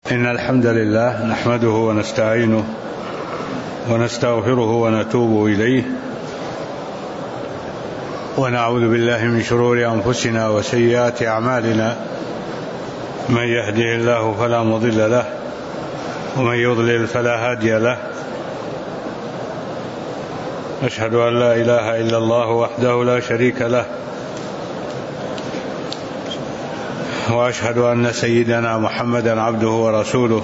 إن الحمد لله نحمده ونستعينه ونستغفره ونتوب إليه ونعوذ بالله من شرور أنفسنا وسيئات أعمالنا. من يهده الله فلا مضل له ومن يضلل فلا هادي له. أشهد أن لا إله إلا الله وحده لا شريك له، وأشهد أن سيدنا محمدا عبده ورسوله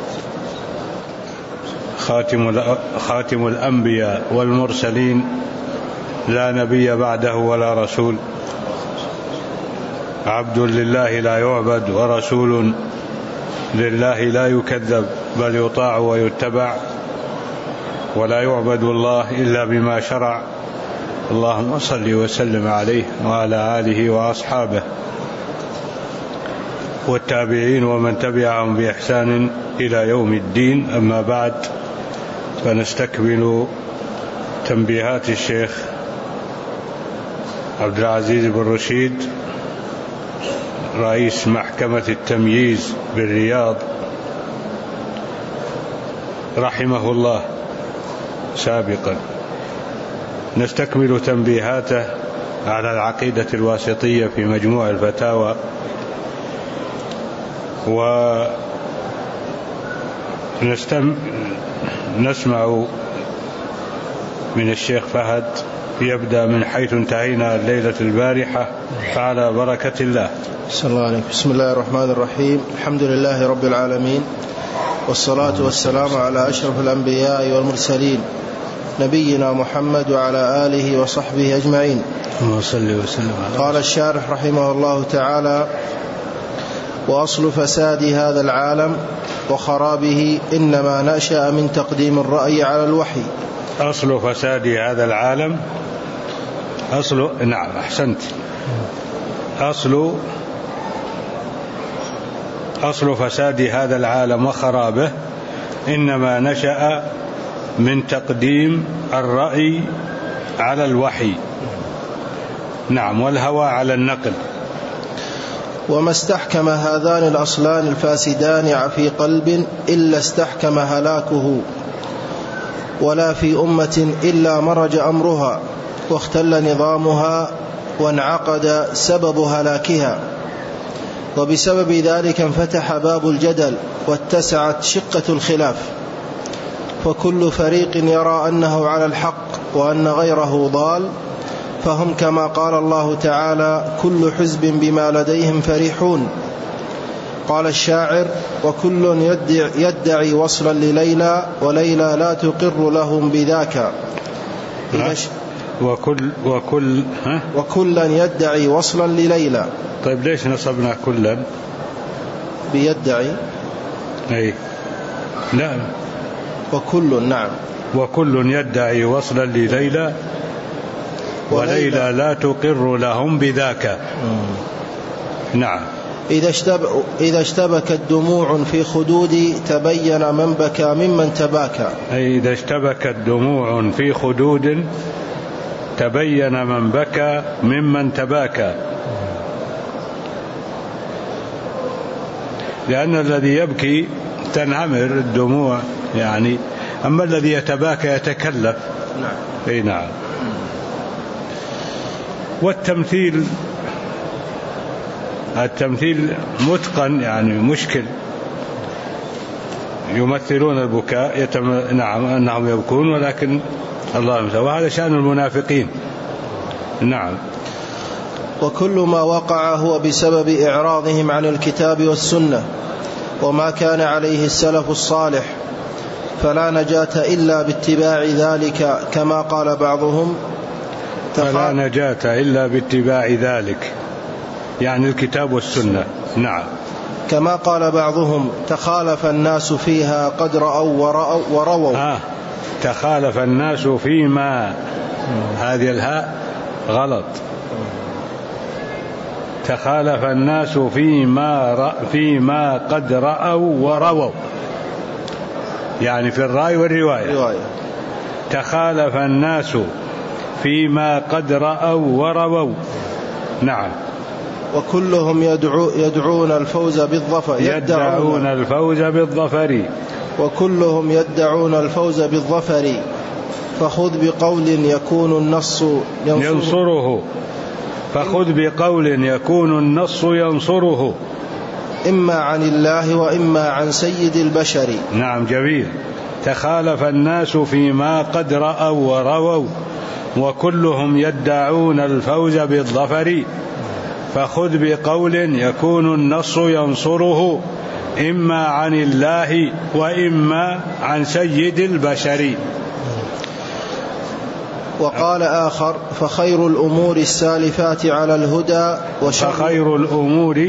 خاتم الأنبياء والمرسلين، لا نبي بعده ولا رسول، عبد لله لا يعبد ورسول لله لا يكذب بل يطاع ويتبع، ولا يعبد الله إلا بما شرع. اللهم صل وسلم عليه وعلى آله وأصحابه والتابعين ومن تبعهم بإحسان إلى يوم الدين. أما بعد، فنستكمل تنبيهات الشيخ عبد العزيز بن رشيد رئيس محكمة التمييز بالرياض رحمه الله سابقا. نستكمل تنبيهاته على العقيدة الواسطية في مجموع الفتاوى، ونسمع من الشيخ فهد يبدأ من حيث انتهينا الليلة البارحة، فعلى بركة الله. صلى الله عليه. بسم الله الرحمن الرحيم. الحمد لله رب العالمين، والصلاة والسلام على أشرف الأنبياء والمرسلين، نبينا محمد وعلى آله وصحبه أجمعين. قال الشارح رحمه الله تعالى: وأصل فساد هذا العالم وخرابه إنما نشأ من تقديم الرأي على الوحي. أصل فساد هذا العالم، نعم أحسنت. أصل فساد هذا العالم وخرابه إنما نشأ من تقديم الرأي على الوحي، نعم، والهوى على النقل. وما استحكم هذان الأصلان الفاسدان في قلب إلا استحكم هلاكه، ولا في أمة إلا مرج أمرها واختل نظامها وانعقد سبب هلاكها، وبسبب ذلك انفتح باب الجدل واتسعت شقة الخلاف، فكل فريق يرى أنه على الحق وأن غيره ضال، فهم كما قال الله تعالى: كل حزب بما لديهم فرحون. قال الشاعر: وكل يدعي وصلا لليلى وليلى لا تقر لهم بذاك. وكلا يدعي وصلا لليلى. طيب ليش نصبنا كلا؟ بيدعي أي لا، وكل، نعم، وكل يدعي وصلا لليلى وليلى لا تقر لهم بذاك. نعم. إذا اشتبكت دموع في خدودي تبين من بكى ممن تباكى. أي إذا اشتبكت دموع في خدود تبين من بكى ممن تباكى، لأن الذي يبكي تنعمر الدموع يعني، أما الذي يتباكى يتكلف. نعم. أي نعم. والتمثيل متقن يعني مشكل، يمثلون البكاء نعم أنهم يبكون، ولكن الله يمثل، وهذا شأن المنافقين. نعم. وكل ما وقع هو بسبب إعراضهم عن الكتاب والسنة وما كان عليه السلف الصالح، فلا نجاة إلا باتباع ذلك، كما قال بعضهم: فلا نجاة إلا باتباع ذلك، يعني الكتاب والسنة. نعم. كما قال بعضهم: تخالف الناس فيها قد رأوا ورووا. تخالف الناس فيما، هذه الهاء غلط. تخالف الناس فيما قد رأوا ورووا، يعني في الرأي والرواية. تخالف الناس فيما قد رأوا ورووا. نعم. وكلهم يدعون الفوز بالظفر وكلهم يدعون الفوز بالظفر فخذ بقول يكون النص ينصره فخذ بقول يكون النص ينصره إما عن الله وإما عن سيد البشر. نعم جميل. تخالف الناس فيما قد رأوا ورووا وكلهم يدعون الفوز بالظفر فخذ بقول يكون النص ينصره إما عن الله وإما عن سيد البشر. وقال آخر فخير الأمور السالفات على الهدى فخير الأمور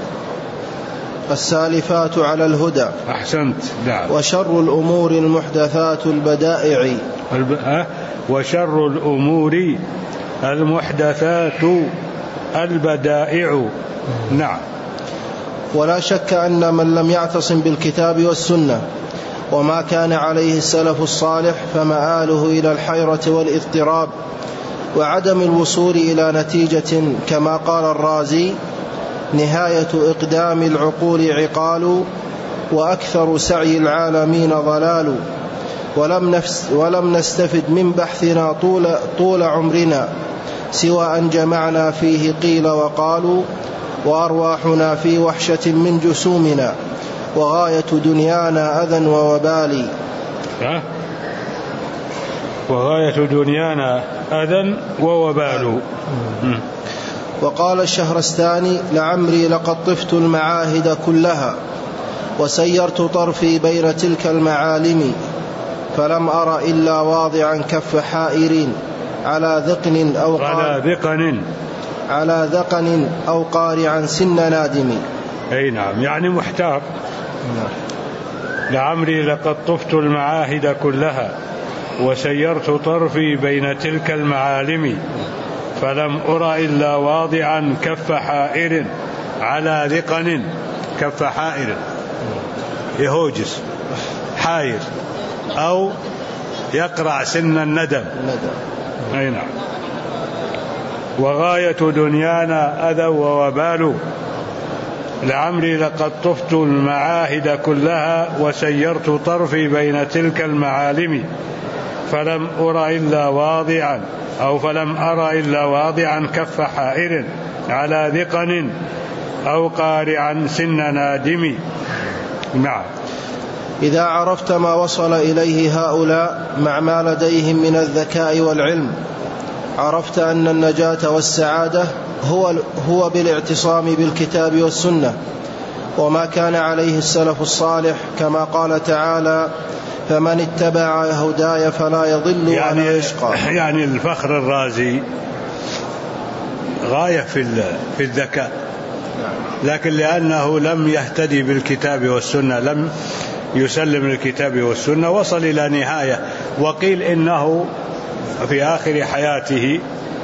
السالفات على الهدى. أحسنت. نعم. وشر الأمور المحدثات البدائع وشر الأمور المحدثات البدائع. نعم. ولا شك أن من لم يعتصم بالكتاب والسنة وما كان عليه السلف الصالح فمآله إلى الحيرة والاضطراب وعدم الوصول إلى نتيجة، كما قال الرازي نهاية إقدام العقول عقال وأكثر سعي العالمين ضلال ولم نستفد من بحثنا طول عمرنا سوى أن جمعنا فيه قيل وقالوا وأرواحنا في وحشة من جسومنا وغاية دنيانا أذى ووبال. وغاية دنيانا أذى ووبال. وقال الشهرستاني لعمري لقد طفت المعاهد كلها وسيرت طرفي بين تلك المعالم فلم أر إلا واضعا كف حائرين على ذقن أو قارعا سن نادم. أي نعم، يعني محتار. لعمري لقد طفت المعاهد كلها وسيرت طرفي بين تلك المعالم فلم أر إلا واضعا كف حائر على ذقن. كف حائر يهوجس حائر أو يقرع سن الندم. أي نعم. وغاية دنيانا أذى ووبال لعمري لقد طفت المعاهد كلها وسيرت طرفي بين تلك المعالم فلم أر إلا واضعا كف حائر على ذقن أو قارعا سن نادم. نعم. إذا عرفت ما وصل إليه هؤلاء مع ما لديهم من الذكاء والعلم عرفت أن النجاة والسعادة هو بالاعتصام بالكتاب والسنة وما كان عليه السلف الصالح، كما قال تعالى فمن اتبع هداي فلا يضل ولا يشقى. يعني الفخر الرازي غاية في الذكاء، لكن لأنه لم يهتدي بالكتاب والسنة، لم يسلم للكتاب والسنة، وصل إلى نهاية. وقيل إنه في آخر حياته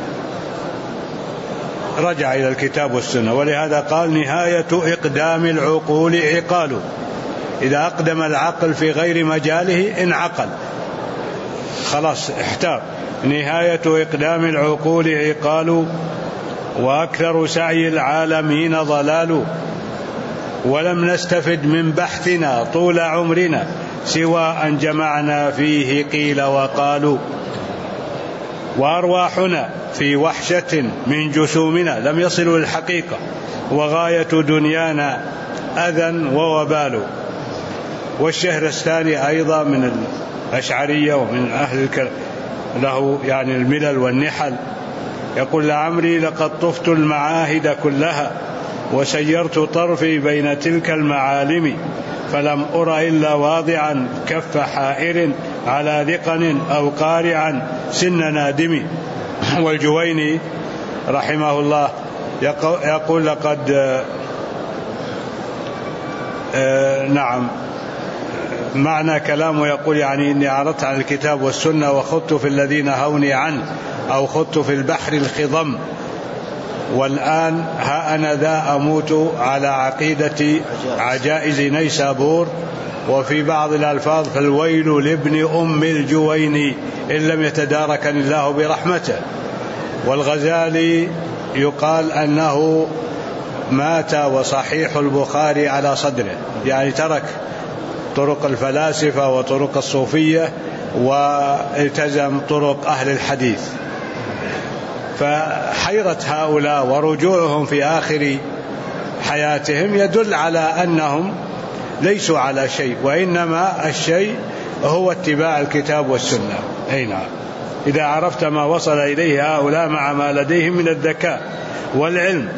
رجع إلى الكتاب والسنة، ولهذا قال نهاية إقدام العقول عقال. إذا أقدم العقل في غير مجاله انعقل، خلاص احتار. نهاية إقدام العقول عقال وأكثر سعي العالمين ضلال ولم نستفد من بحثنا طول عمرنا سوى أن جمعنا فيه قيل وقالوا وأرواحنا في وحشة من جسومنا لم يصلوا للحقيقة وغاية دنيانا أذى ووبال. والشهرستاني أيضا من الأشعرية ومن أهل له يعني الملل والنحل يقول لعمري لقد طفت المعاهد كلها وسيرت طرفي بين تلك المعالم فلم أر إلا واضعا كف حائر على ذقن أو قارعا سن نادم. والجويني رحمه الله يقول لقد نعم معنى كلامه يقول يعني إني عرضت عن الكتاب والسنة وخضت في الذين هوني عنه أو خضت في البحر الخضم والآن ها أنا ذا أموت على عقيدة عجائز نيسابور. وفي بعض الألفاظ فالويل لابن أم الجويني إن لم يتداركني الله برحمته. والغزالي يقال أنه مات وصحيح البخاري على صدره، يعني ترك طرق الفلاسفة وطرق الصوفية والتزم طرق أهل الحديث. فحيرة هؤلاء ورجوعهم في آخر حياتهم يدل على أنهم ليسوا على شيء، وإنما الشيء هو اتباع الكتاب والسنة. أي نعم، إذا عرفت ما وصل إليه هؤلاء مع ما لديهم من الذكاء والعلم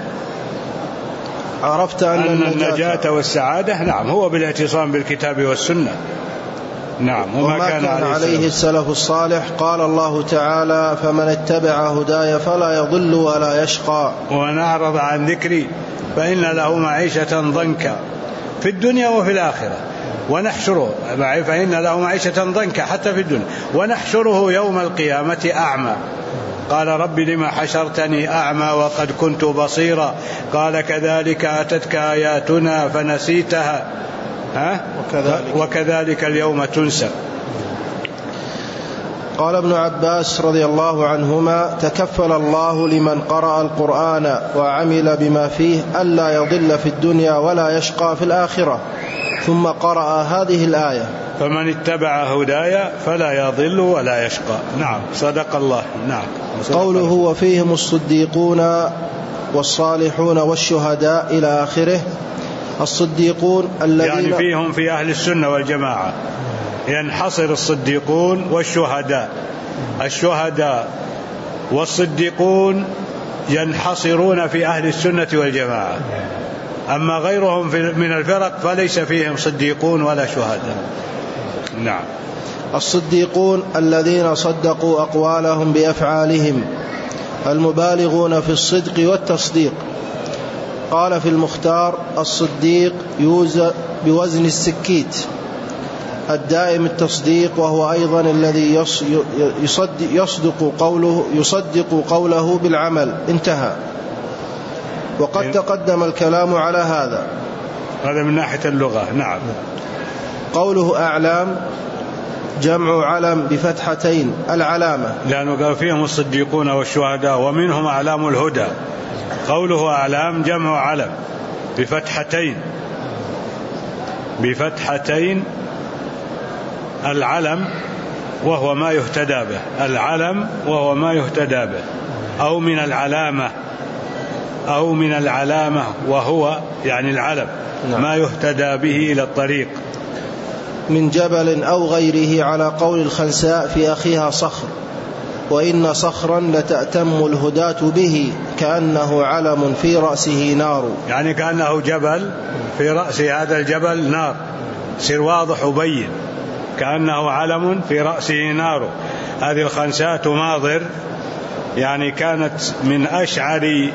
عرفت أن النجاة والسعادة نعم هو بالاعتصام بالكتاب والسنة. نعم. وما كان عليه السلف الصالح. قال الله تعالى: فمن اتبع هداي فلا يضل ولا يشقى. ومن أعرض عن ذكري فإن له معيشة ضنكا في الدنيا وفي الآخرة ونحشره، فإن له معيشة ضنكا حتى في الدنيا، ونحشره يوم القيامة أعمى. قال: رب لما حشرتني أعمى وقد كنت بصيرا. قال: كذلك أتتك آياتنا فنسيتها وكذلك اليوم تنسى. قال ابن عباس رضي الله عنهما: تكفل الله لمن قرأ القرآن وعمل بما فيه ألا يضل في الدنيا ولا يشقى في الآخرة. ثم قرأ هذه الآية: فمن اتبع هدايا فلا يضل ولا يشقى. نعم، صدق الله. نعم. قوله: وفيهم الصديقون والصالحون والشهداء إلى آخره. الصديقون الذين يعني فيهم في أهل السنة والجماعة ينحصر الصديقون والشهداء. الشهداء والصديقون ينحصرون في أهل السنة والجماعة، أما غيرهم من الفرق فليس فيهم صديقون ولا شهداء. نعم. الصديقون الذين صدقوا أقوالهم بأفعالهم، المبالغون في الصدق والتصديق. قال في المختار: الصديق يوزن بوزن السكيت، الدائم التصديق، وهو أيضا الذي يصدق قوله بالعمل. انتهى. وقد تقدم الكلام على هذا من ناحية اللغة. نعم. قوله أعلام جمع علم بفتحتين، العلامة، لأنه قال فيهم الصديقون والشهداء ومنهم أعلام الهدى. قوله أعلام جمع علم بفتحتين العلم وهو ما يهتدى به، العلم وهو ما يهتدى به، أو من العلامة وهو يعني العلم. نعم. ما يهتدى به إلى الطريق، من جبل أو غيره، على قول الخنساء في أخيها صخر: وإن صخرا لتأتم الهداة به كأنه علم في رأسه نار. يعني كأنه جبل في رأس هذا الجبل نار، سير واضح وبين، كأنه علم في رأسه نار. هذه الخنساء تماضر، يعني كانت من أشعر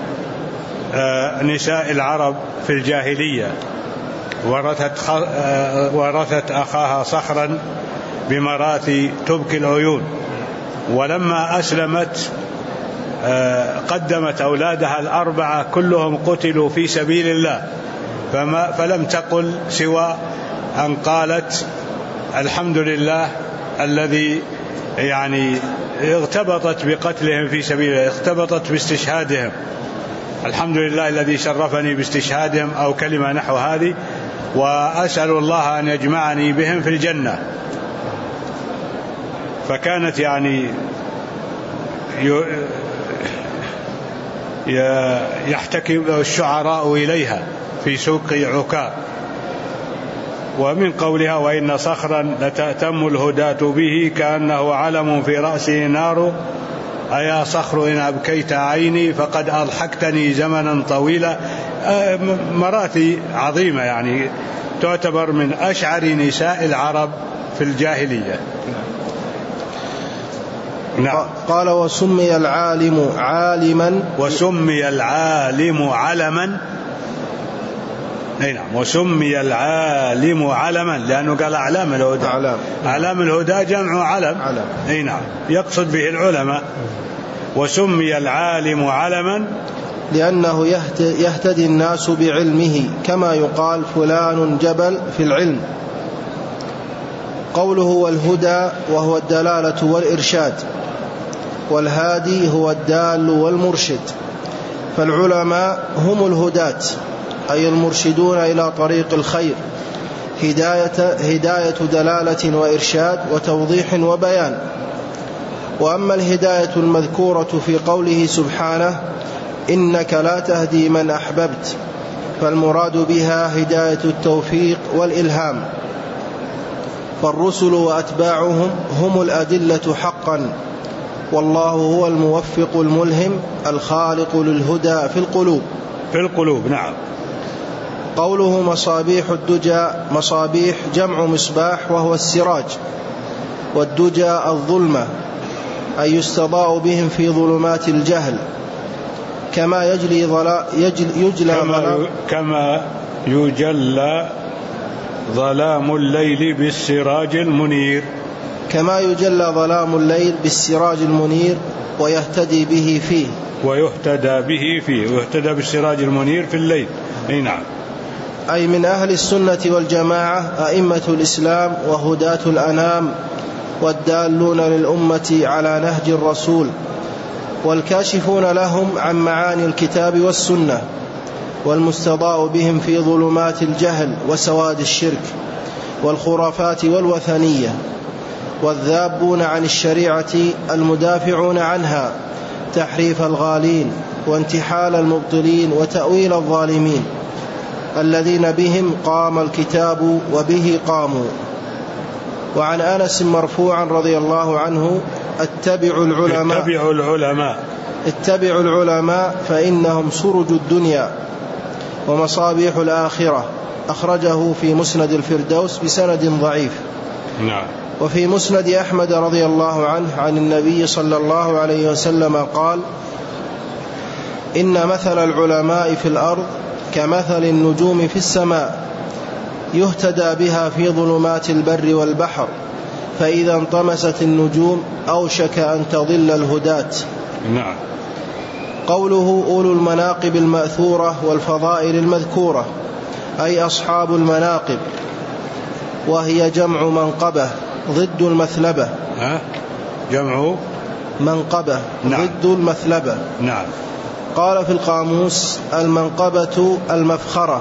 نساء العرب في الجاهلية، ورثت أخاها صخرا بمراثي تبكي العيون، ولما أسلمت قدمت أولادها الأربعة كلهم قتلوا في سبيل الله، فلم تقل سوى أن قالت: الحمد لله الذي يعني اغتبطت بقتلهم في سبيل الله، اغتبطت باستشهادهم، الحمد لله الذي شرفني باستشهادهم، أو كلمة نحو هذه، وأسأل الله أن يجمعني بهم في الجنة. فكانت يعني يحتكم الشعراء إليها في سوق عكاظ. ومن قولها: وإن صخرا لتأتم الهداة به كأنه علم في رأسه نار، أيا صخر إن أبكيت عيني فقد أضحكتني زمنا طويلا. مراثي عظيمة، يعني تعتبر من أشعر نساء العرب في الجاهلية. نعم. قال: وسمي العالم عالما، وسمي العالم علما. نعم. وسمي العالم علما لأنه قال أعلام الهدى. أعلام الهدى جمع علم. نعم، يقصد به العلماء. وسمي العالم علما لأنه يهتدي الناس بعلمه، كما يقال فلان جبل في العلم. قوله: والهدى وهو الدلالة والإرشاد، والهادي هو الدال والمرشد. فالعلماء هم الهداة أي المرشدون إلى طريق الخير، هداية دلالة وإرشاد وتوضيح وبيان. وأما الهداية المذكورة في قوله سبحانه إنك لا تهدي من أحببت، فالمراد بها هداية التوفيق والإلهام، فالرسل وأتباعهم هم الأدلة حقا، والله هو الموفق الملهم الخالق للهدى في القلوب. نعم. قوله مصابيح الدجى، مصابيح جمع مصباح وهو السراج، والدجى الظلمة أي يستضاء بهم في ظلمات الجهل، كما يجلى ظلام الليل بالسراج المنير، كما يجلى ظلام الليل بالسراج المنير ويهتدي بالسراج المنير في الليل. نعم. أي من أهل السنة والجماعة أئمة الإسلام وهداة الأنام والدالون للأمة على نهج الرسول، والكاشفون لهم عن معاني الكتاب والسنة، والمستضاء بهم في ظلمات الجهل وسواد الشرك والخرافات والوثنية، والذابون عن الشريعة المدافعون عنها تحريف الغالين وانتحال المبطلين وتأويل الظالمين، الذين بهم قام الكتاب وبه قاموا. وعن أنس مرفوعا رضي الله عنه اتبعوا العلماء فإنهم سرج الدنيا ومصابيح الآخرة، أخرجه في مسند الفردوس بسند ضعيف. نعم. وفي مسند أحمد رضي الله عنه عن النبي صلى الله عليه وسلم قال إن مثل العلماء في الأرض كمثل النجوم في السماء يهتدى بها في ظلمات البر والبحر، فإذا انطمست النجوم أوشك أن تضل الهداة. نعم. قوله أولو المناقب المأثورة والفضائل المذكورة أي أصحاب المناقب، وهي جمع منقبة ضد المثلبة. جمع منقبة. نعم. ضد المثلبة. نعم. قال في القاموس المنقبة المفخرة،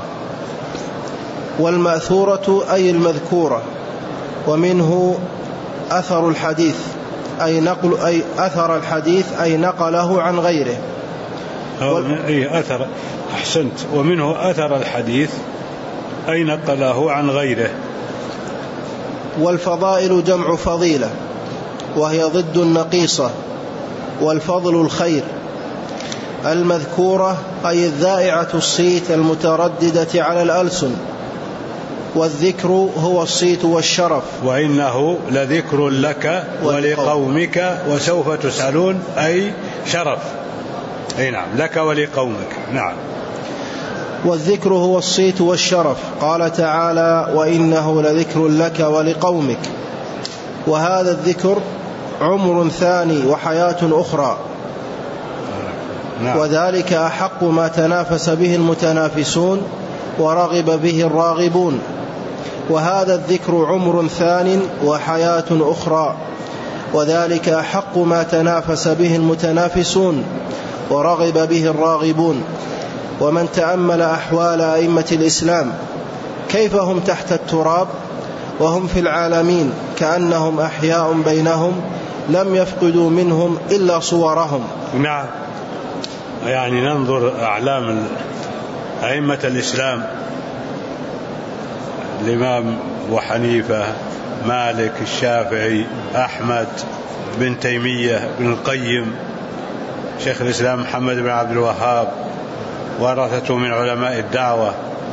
والمأثورة أي المذكورة، ومنه أثر الحديث أي أثر الحديث أي نقله عن غيره. أثر. أحسنت. ومنه أثر الحديث أي نقله عن غيره. والفضائل جمع فضيلة، وهي ضد النقيصة، والفضل الخير. المذكورة أي الذائعة الصيت المترددة على الألسن، والذكر هو الصيت والشرف. وإنه لذكر لك ولقومك وسوف تسألون أي شرف. أي نعم. لك ولقومك. نعم. والذكر هو الصيت والشرف. قال تعالى وإنه لذكر لك ولقومك. وهذا الذكر عمر ثاني وحياة أخرى. نعم. وذلك أحق ما تنافس به المتنافسون ورغب به الراغبون. وهذا الذكر عمر ثان وحياة أخرى، وذلك أحق ما تنافس به المتنافسون ورغب به الراغبون. ومن تأمل أحوال أئمة الإسلام كيف هم تحت التراب وهم في العالمين كأنهم أحياء بينهم لم يفقدوا منهم إلا صورهم. نعم. يعني ننظر أعلام أئمة الإسلام، الإمام أبو حنيفة، مالك، الشافعي، أحمد، بن تيمية، بن القيم، شيخ الإسلام محمد بن عبد الوهاب، ورثته من علماء الدعوة،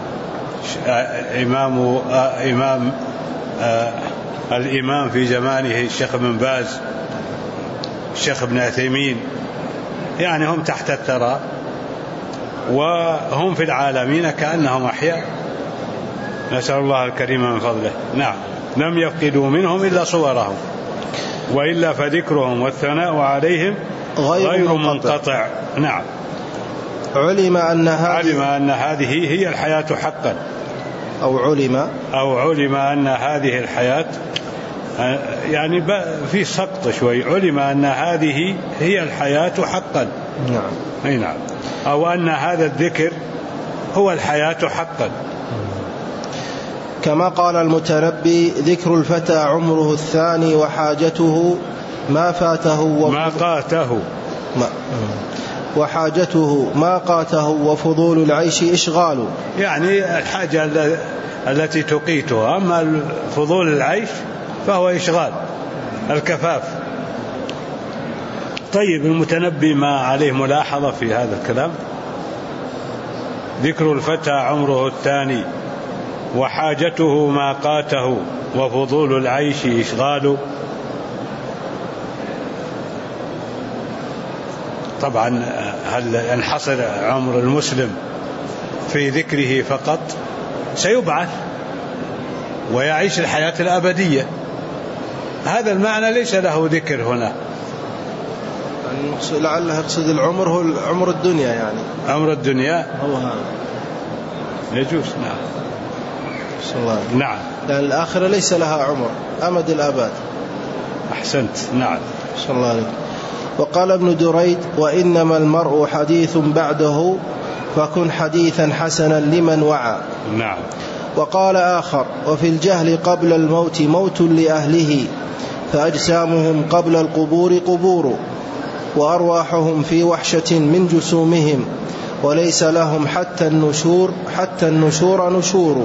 الإمام في زمانه الشيخ بن باز، الشيخ ابن عثيمين. يعني هم تحت الثرى وهم في العالمين كأنهم أحياء، نسأل الله الكريم من فضله. نعم. لم يفقدوا منهم إلا صورهم، وإلا فذكرهم والثناء عليهم غير منقطع. نعم. علم أن هذه هي الحياة حقا، أو علم أن هذه الحياة، يعني في سقط شوي، علم أن هذه هي الحياة حقا. نعم. أي نعم. أو أن هذا الذكر هو الحياة حقا. كما قال المتنبي: ذكر الفتى عمره الثاني وحاجته ما فاته وحاجته ما قاته وفضول العيش إشغال. يعني الحاجة التي تقيتها، أما فضول العيش فهو إشغال الكفاف. طيب، المتنبي ما عليه ملاحظة في هذا الكلام؟ ذكر الفتى عمره الثاني وحاجته ما قاته وفضول العيش إشغال. طبعا هل ينحصر عمر المسلم في ذكره فقط؟ سيبعث ويعيش الحياة الأبدية. هذا المعنى ليس له ذكر هنا. لعله يقصد العمر هو عمر الدنيا، يعني عمر الدنيا هو هذا يجوز. نعم. نعم. لأن الآخرة ليس لها عمر، أمد الآباد. أحسنت. نعم. صلى الله عليه. وقال ابن دريد: وإنما المرء حديث بعده فكن حديثا حسنا لمن وعى. نعم. وقال آخر: وفي الجهل قبل الموت موت لأهله فأجسامهم قبل القبور قبور وأرواحهم في وحشة من جسومهم وليس لهم حتى النشور نشور.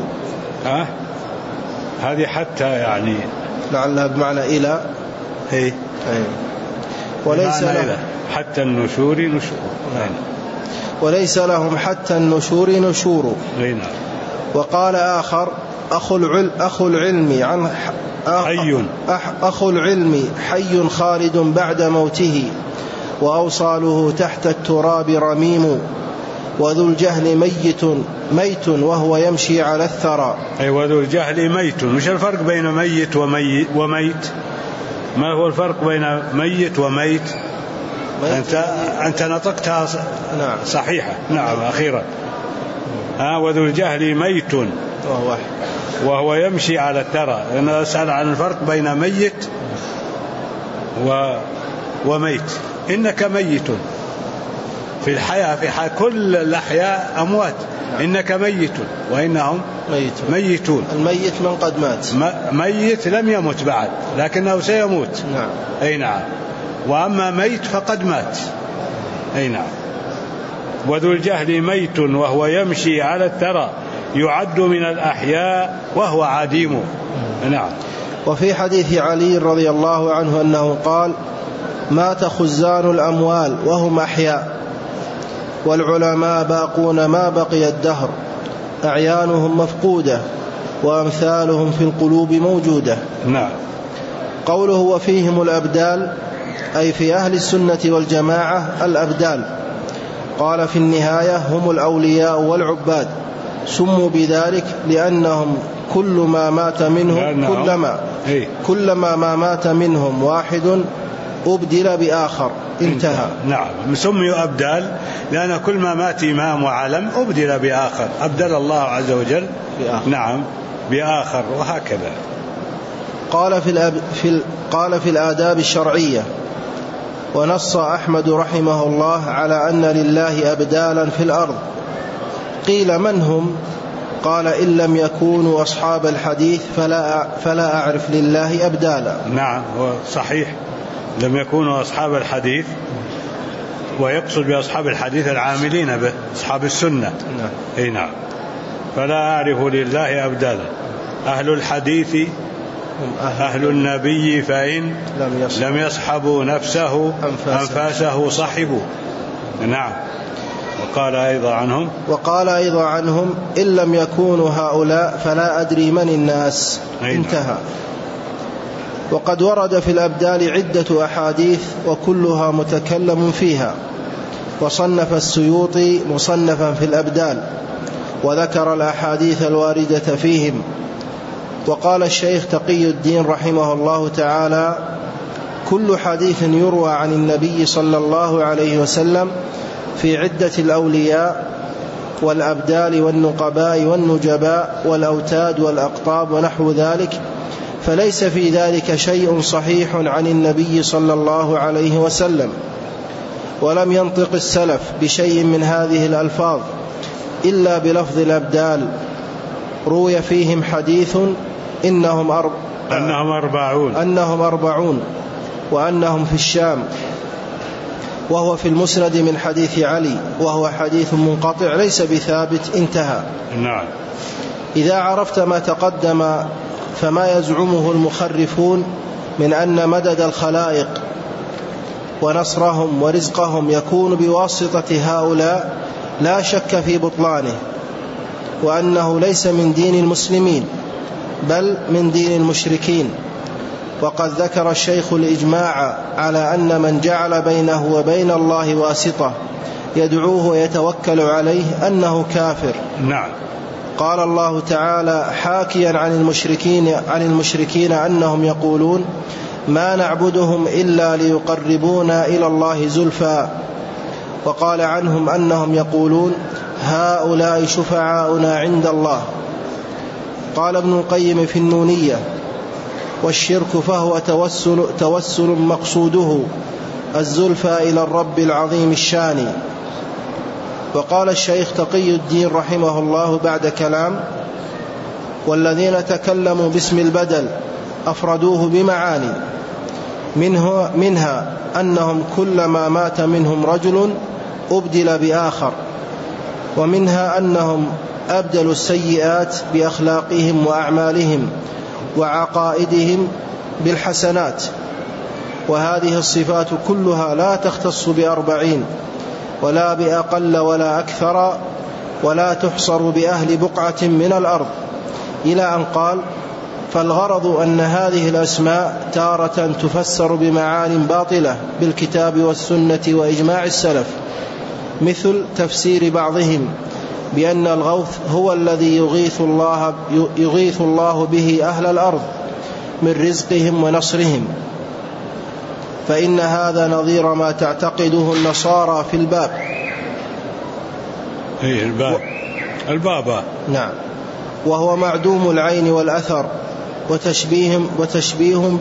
هذه حتى يعني لعلها بمعنى إلى. هي وليس لهم حتى النشور نشور. وليس لهم حتى النشور نشور. وقال آخر: أخو العلم حي خالد بعد موته وأوصاله تحت التراب رميم وذو الجهل ميت وهو يمشي على الثرى. أي وذو الجهل ميت. مش الفرق بين ميت وميت؟ ما هو الفرق بين ميت وميت؟ أنت نطقتها صحيحة. نعم أخيرا. وذو الجهل ميت وهو يمشي على الثرى. أنا أسأل عن الفرق بين ميت وميت. إنك ميت في الحياة، في حياة كل الأحياء أموات. إنك ميت وإنهم ميتون. الميت من قد مات. ميت لم يمت بعد لكنه سيموت. نعم. أي نعم. وأما ميت فقد مات. أي نعم. وذو الجهل ميت وهو يمشي على الثرى يعد من الأحياء وهو عديم. نعم. وفي حديث علي رضي الله عنه أنه قال: مات خزان الأموال وهم أحياء والعلماء باقون ما بقي الدهر أعيانهم مفقودة وأمثالهم في القلوب موجودة. نعم. قوله وفيهم الأبدال أي في أهل السنة والجماعة الأبدال. قال في النهاية: هم الأولياء والعباد، سموا بذلك لأنهم كلما ما مات منهم واحد أبدل بآخر. انتهى. نعم. سميوا أبدال لأن كل ما مات إمام وعلم أبدل بآخر، أبدل الله عز وجل بآخر. نعم بآخر. وهكذا قال في الآداب الشرعية: ونص أحمد رحمه الله على أن لله أبدالا في الأرض. قيل: من هم؟ قال: إن لم يكونوا أصحاب الحديث فلا أعرف لله أبدالا. نعم صحيح، لم يكونوا أصحاب الحديث، ويقصد بأصحاب الحديث العاملين به، أصحاب السنة. أي نعم. فلا أعرف لله أبدالا. أهل الحديث أهل النبي فإن لم يصحبوا نفسه أنفاسه صحبوا. نعم. وقال أيضا عنهم: إن لم يكونوا هؤلاء فلا أدري من الناس. انتهى. وقد ورد في الأبدال عدة أحاديث وكلها متكلم فيها. وصنف السيوطي مصنفا في الأبدال وذكر الأحاديث الواردة فيهم. وقال الشيخ تقي الدين رحمه الله تعالى: كل حديث يروى عن النبي صلى الله عليه وسلم في عدة الأولياء والأبدال والنقباء والنجباء والأوتاد والأقطاب ونحو ذلك، فليس في ذلك شيء صحيح عن النبي صلى الله عليه وسلم. ولم ينطق السلف بشيء من هذه الألفاظ إلا بلفظ الأبدال. روي فيهم حديث أنهم 40 وأنهم في الشام، وهو في المسند من حديث علي، وهو حديث منقطع ليس بثابت. انتهى. نعم. إذا عرفت ما تقدم فما يزعمه المخرفون من أن مدد الخلائق ونصرهم ورزقهم يكون بواسطة هؤلاء لا شك في بطلانه، وأنه ليس من دين المسلمين بل من دين المشركين. وقد ذكر الشيخ الإجماع على أن من جعل بينه وبين الله واسطة يدعوه ويتوكل عليه أنه كافر. نعم. قال الله تعالى حاكيا عن المشركين أنهم يقولون ما نعبدهم إلا ليقربونا إلى الله زلفى. وقال عنهم أنهم يقولون هؤلاء شفعاؤنا عند الله. قال ابن القيم في النونية والشرك فهو توسل مقصوده الزلفى إلى الرب العظيم الشان. وقال الشيخ تقي الدين رحمه الله بعد كلام والذين تكلموا باسم البدل أفردوه بمعاني منها أنهم كلما مات منهم رجل أبدل بآخر، ومنها أنهم أبدلوا السيئات بأخلاقهم وأعمالهم وعقائدهم بالحسنات. وهذه الصفات كلها لا تختص ب40 ولا بأقل ولا أكثر، ولا تحصر بأهل بقعة من الأرض، إلى أن قال فالغرض أن هذه الأسماء تارة تفسر بمعان باطلة بالكتاب والسنة وإجماع السلف، مثل تفسير بعضهم بأن الغوث هو الذي يغيث الله به أهل الأرض من رزقهم ونصرهم، فإن هذا نظير ما تعتقده النصارى في الباب. البابا. نعم. وهو معدوم العين والأثر، وتشبيهم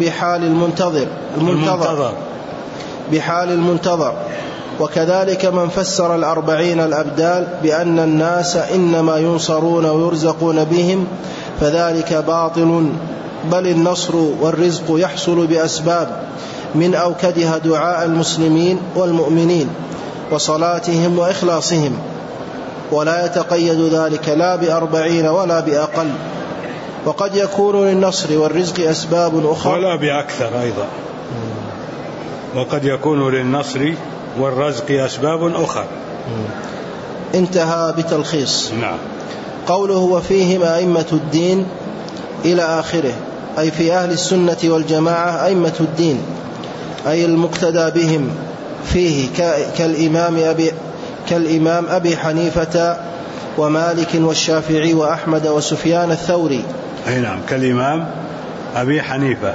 بحال المنتظر. وكذلك من فسر 40 الأبدال بأن الناس إنما ينصرون ويرزقون بهم فذلك باطل، بل النصر والرزق يحصل بأسباب من أوكدها دعاء المسلمين والمؤمنين وصلاتهم وإخلاصهم، ولا يتقيد ذلك لا ب40 ولا بأقل. وقد يكون للنصر والرزق أسباب أخرى ولا بأكثر أيضا، وقد يكون للنصر والرزق أسباب أخرى. انتهى بتلخيص. نعم. قوله وفيهم أئمة الدين إلى آخره، أي في أهل السنة والجماعة أئمة الدين، أي المقتدى بهم فيه كالإمام أبي حنيفة ومالك والشافعي وأحمد وسفيان الثوري. أي نعم، كالإمام أبي حنيفة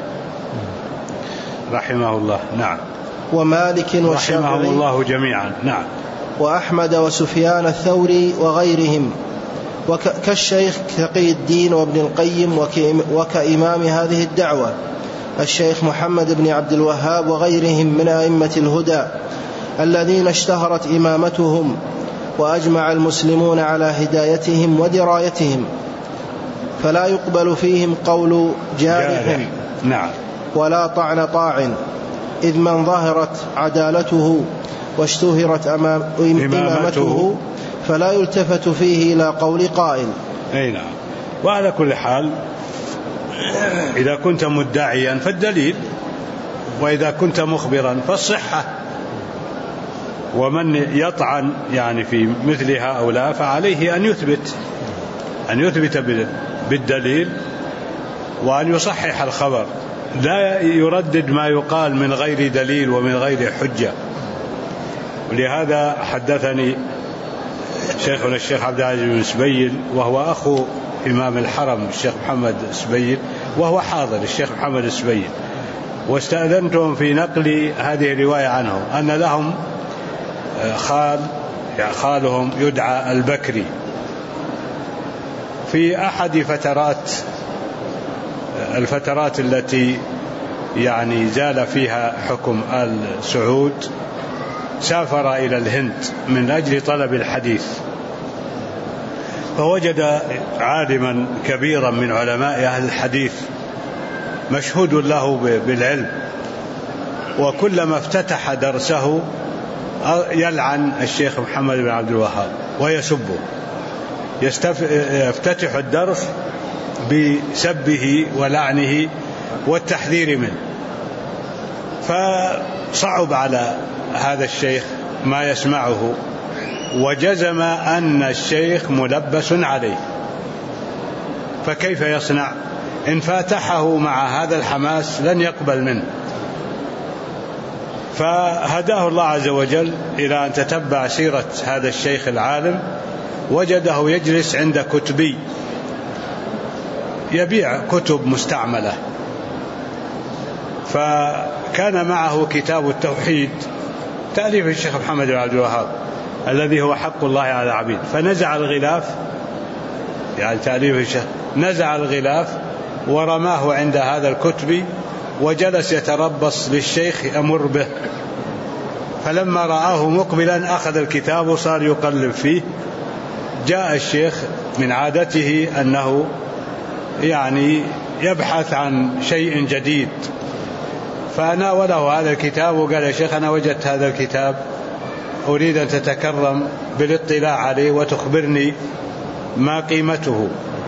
رحمه الله. نعم. ومالك والشافعي رحمه الله جميعا. نعم. وأحمد وسفيان الثوري وغيرهم، كالشيخ تقي الدين وابن القيم، وكإمام هذه الدعوة الشيخ محمد بن عبد الوهاب وغيرهم من أئمة الهدى الذين اشتهرت إمامتهم وأجمع المسلمون على هدايتهم ودرايتهم، فلا يقبل فيهم قول جارح نعم. ولا طعن طاعن، إذ من ظهرت عدالته واشتهرت إمامته فلا يلتفت فيه إلى قول قائل. أي نعم. وعلى كل حال إذا كنت مدعيا فالدليل، وإذا كنت مخبرا فالصحة. ومن يطعن يعني في مثل هؤلاء فعليه أن يثبت بالدليل وأن يصحح الخبر، لا يردد ما يقال من غير دليل ومن غير حجة. ولهذا حدثني شيخنا الشيخ عبد العزيز بن سبيل، وهو أخو إمام الحرم الشيخ محمد سبيل، وهو حاضر الشيخ محمد سبيل، واستأذنتهم في نقل هذه الرواية عنه أن لهم خالهم يدعى البكري في أحد الفترات التي يعني زال فيها حكم آل سعود، سافر إلى الهند من أجل طلب الحديث، فوجد عالما كبيرا من علماء أهل الحديث مشهود له بالعلم، وكلما افتتح درسه يلعن الشيخ محمد بن عبد الوهاب ويسبه، يفتتح الدرس بسبه ولعنه والتحذير منه. فصعب على هذا الشيخ ما يسمعه، وجزم أن الشيخ ملبس عليه، فكيف يصنع؟ إن فاتحه مع هذا الحماس لن يقبل منه. فهداه الله عز وجل إلى أن تتبع سيرة هذا الشيخ العالم، وجده يجلس عند كتبي يبيع كتب مستعملة، فكان معه كتاب التوحيد تأليف الشيخ محمد بن عبد الوهاب الذي هو حق الله على العبيد، فنزع الغلاف، يعني تأليف الشيخ، نزع الغلاف ورماه عند هذا الكتبي، وجلس يتربص للشيخ يمر به. فلما رآه مقبلا أخذ الكتاب وصار يقلب فيه. جاء الشيخ من عادته أنه يعني يبحث عن شيء جديد، فناوله هذا الكتاب وقال: يا شيخ أنا وجدت هذا الكتاب، أريد أن تتكرم بالاطلاع عليه وتخبرني ما قيمته.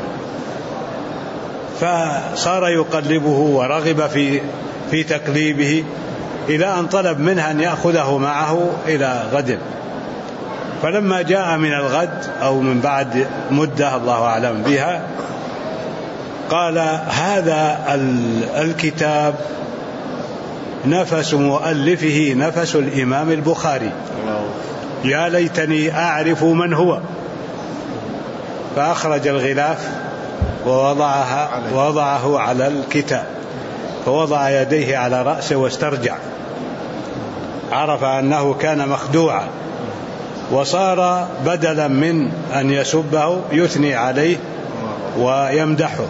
فصار يقلبه ورغب في تقليبه، إلى أن طلب منه أن يأخذه معه إلى غد. فلما جاء من الغد أو من بعد مدة الله أعلم بها، قال: هذا الكتاب نفس مؤلفه نفس الإمام البخاري، يا ليتني أعرف من هو. فأخرج الغلاف ووضعه على الكتاب، فوضع يديه على رأسه واسترجع، عرف أنه كان مخدوعا، وصار بدلا من أن يسبه يثني عليه ويمدحه.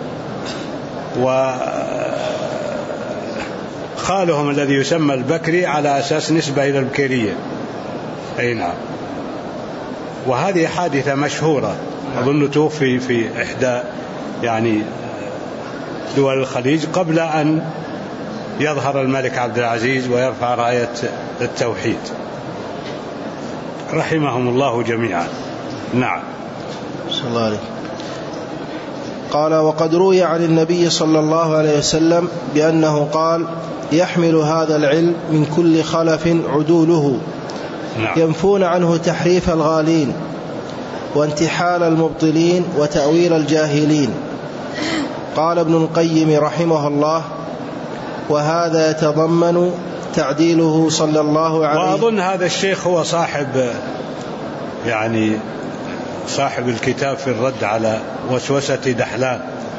وخالهم الذي يسمى البكري على أساس نسبة إلى البكرية، أي نعم. وهذه حادثة مشهورة، أظن توفي في إحدى يعني دول الخليج قبل أن يظهر الملك عبد العزيز ويرفع راية التوحيد، رحمهم الله جميعا. نعم. صلى الله عليه. قال: وقد روي عن النبي صلى الله عليه وسلم بأنه قال: يحمل هذا العلم من كل خلف عدوله، ينفون عنه تحريف الغالين وانتحال المبطلين وتأويل الجاهلين. قال ابن القيم رحمه الله: وهذا يتضمن تعديله صلى الله عليه وسلم. وأظن هذا الشيخ هو صاحب الكتاب في الرد على وسوسة دحلان.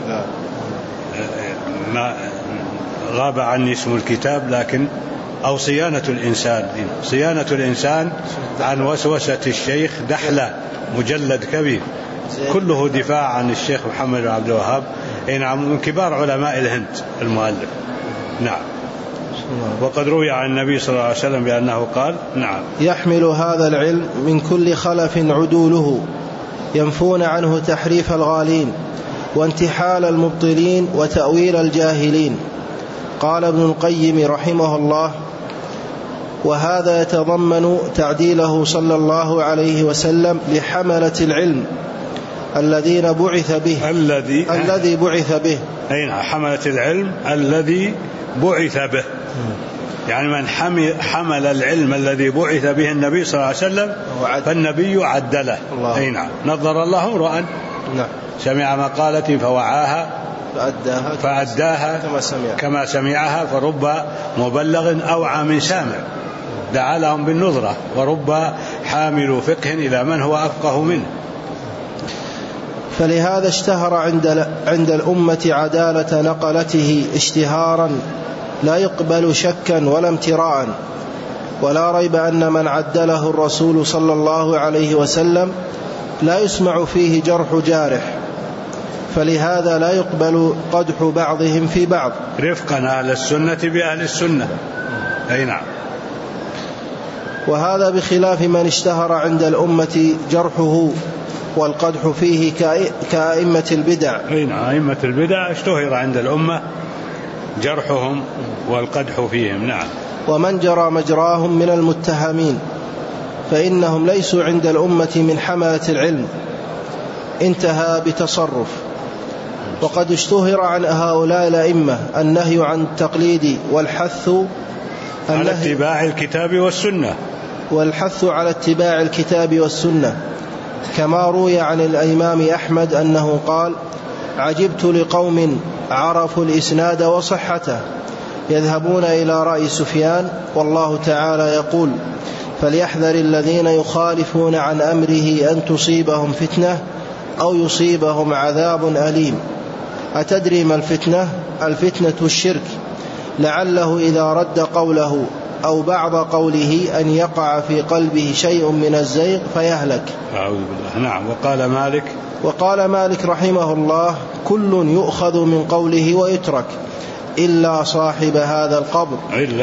ما غاب عني اسم الكتاب، لكن أو صيانة الإنسان عن وسوسة الشيخ دحلان، مجلد كبير كله دفاع عن الشيخ محمد بن عبد الوهاب، من كبار علماء الهند المؤلف. نعم. وقد روي عن النبي صلى الله عليه وسلم بأنه قال: نعم، يحمل هذا العلم من كل خلف عدوله، ينفون عنه تحريف الغالين وانتحال المبطلين وتأويل الجاهلين. قال ابن القيم رحمه الله: وهذا يتضمن تعديله صلى الله عليه وسلم لحملة العلم الذين بعث به الذي بعث به. أين حملة العلم الذي بعث به، يعني من حمل العلم الذي بعث به النبي صلى الله عليه وسلم فالنبي عدله. أي نعم. نظر الله امرأ سمع مقالة فوعاها فأداها كما سمعها، فرب مبلغ أوعى من سامع، دعا لهم بالنظرة، ورب حامل فقه إلى من هو أفقه منه. فلهذا اشتهر عند الأمة عدالة نقلته اشتهارا لا يقبل شكا ولا امتراء، ولا ريب أن من عدله الرسول صلى الله عليه وسلم لا يسمع فيه جرح جارح، فلهذا لا يقبل قدح بعضهم في بعض، رفقا أهل السنة بأهل السنة. أي نعم. وهذا بخلاف من اشتهر عند الأمة جرحه والقدح فيه كأئمة البدع. أئمة البدع اشتهر عند الأمة جرحهم والقدح فيهم. نعم. ومن جرى مجراهم من المتهمين فإنهم ليسوا عند الأمة من حملة العلم، انتهى بتصرف. وقد اشتهر عن هؤلاء الأئمة النهي عن التقليد والحث على اتباع الكتاب والسنة، على اتباع الكتاب والسنة، كما روي عن الإمام أحمد أنه قال: عجبت لقوم عرفوا الإسناد وصحته يذهبون إلى رأي سفيان والله تعالى يقول: فليحذر الذين يخالفون عن أمره أن تصيبهم فتنة أو يصيبهم عذاب أليم. أتدري ما الفتنة؟ الفتنة الشرك، لعله إذا رد قوله أو بعض قوله أن يقع في قلبه شيء من الزيغ فيهلك. أعوذ بالله. نعم. وقال مالك رحمه الله: كل يؤخذ من قوله ويترك إلا صاحب هذا القبر.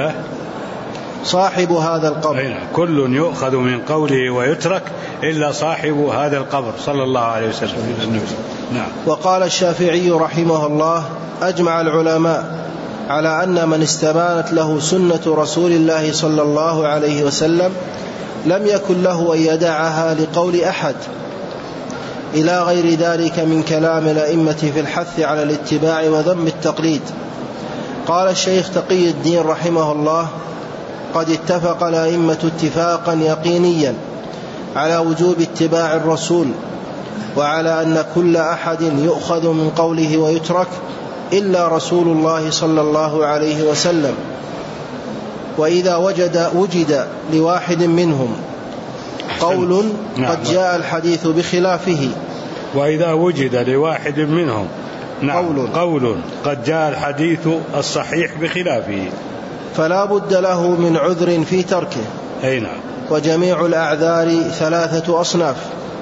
صاحب هذا القبر. كل يؤخذ من قوله ويترك إلا صاحب هذا القبر صلى الله عليه وسلم. نعم. وقال الشافعي رحمه الله: أجمع العلماء على أن من استبانت له سنة رسول الله صلى الله عليه وسلم لم يكن له أن يدعها لقول أحد، إلى غير ذلك من كلام الأئمة في الحث على الاتباع وذم التقليد. قال الشيخ تقي الدين رحمه الله: قد اتفق الأئمة اتفاقا يقينيا على وجوب اتباع الرسول، وعلى أن كل أحد يؤخذ من قوله ويترك إلا رسول الله صلى الله عليه وسلم. وإذا وجد لواحد منهم قول قد جاء الحديث بخلافه، وإذا وجد لواحد منهم قول قد جاء الحديث الصحيح بخلافه فلا بد له من عذر في تركه. نعم. وجميع الأعذار 3 أصناف: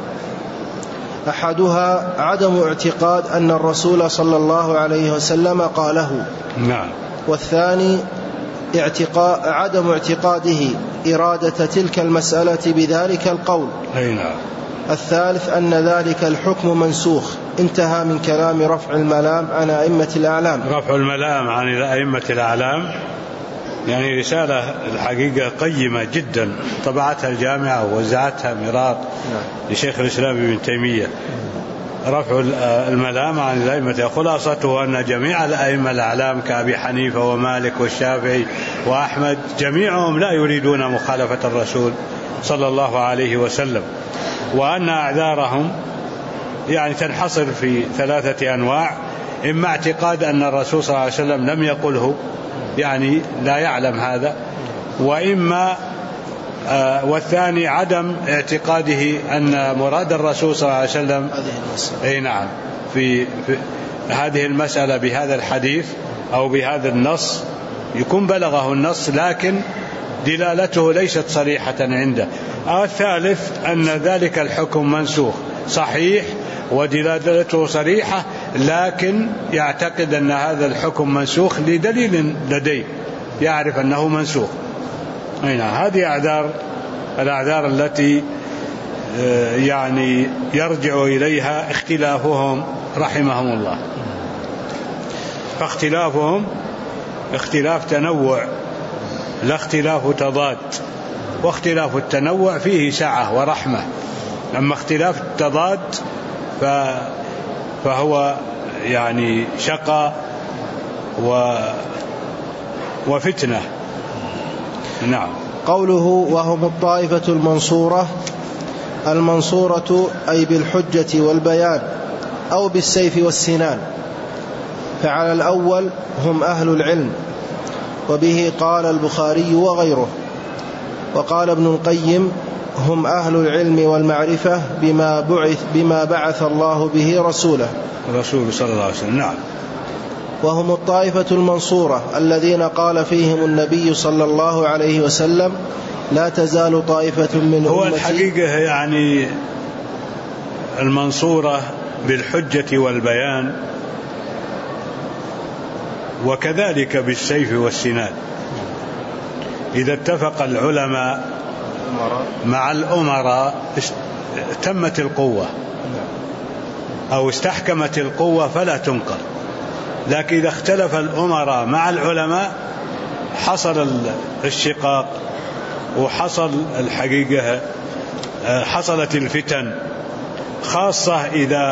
أحدها عدم اعتقاد أن الرسول صلى الله عليه وسلم قاله. نعم. والثاني عدم اعتقاده إرادة تلك المسألة بذلك القول. نعم. الثالث أن ذلك الحكم منسوخ. انتهى من كلام رفع الملام عن أئمة الأعلام. رفع الملام عن أئمة الأعلام يعني رسالة الحقيقة قيمة جدا طبعتها الجامعة ووزعتها مرار لشيخ الإسلام ابن تيمية. رفع الملام عن الأئمة خلاصته أن جميع الأئمة الأعلام كأبي حنيفة ومالك والشافعي وأحمد جميعهم لا يريدون مخالفة الرسول صلى الله عليه وسلم، وأن أعذارهم يعني تنحصر في 3 أنواع: إما اعتقاد أن الرسول صلى الله عليه وسلم لم يقله يعني لا يعلم هذا، وإما والثاني عدم اعتقاده أن مراد الرسول صلى الله عليه وسلم نعم في هذه المسألة بهذا الحديث أو بهذا النص، يكون بلغه النص لكن دلالته ليست صريحة عنده. الثالث أن ذلك الحكم منسوخ صحيح ودلالته صريحة لكن يعتقد أن هذا الحكم منسوخ لدليل لديه يعرف أنه منسوخ. هذه الأعذار التي يعني يرجع إليها اختلافهم رحمهم الله. فاختلافهم اختلاف تنوع لا اختلاف تضاد، واختلاف التنوع فيه سعة ورحمة، أما اختلاف التضاد فهو يعني شقاء وفتنة. نعم. قوله وهم الطائفة المنصورة أي بالحجة والبيان أو بالسيف والسنان. فعلى الأول هم أهل العلم، وبه قال البخاري وغيره. وقال ابن القيم هم أهل العلم والمعرفة بما بعث الله به رسوله صلى الله عليه وسلم. نعم. وهم الطائفة المنصورة الذين قال فيهم النبي صلى الله عليه وسلم لا تزال طائفة من هو الحقيقة يعني المنصورة بالحجة والبيان وكذلك بالسيف والسنان. إذا اتفق العلماء مع الأمراء تمت القوة أو استحكمت القوة فلا تنكر. لكن إذا اختلف الأمراء مع العلماء حصل الشقاق وحصل الحقيقة حصلت الفتن، خاصة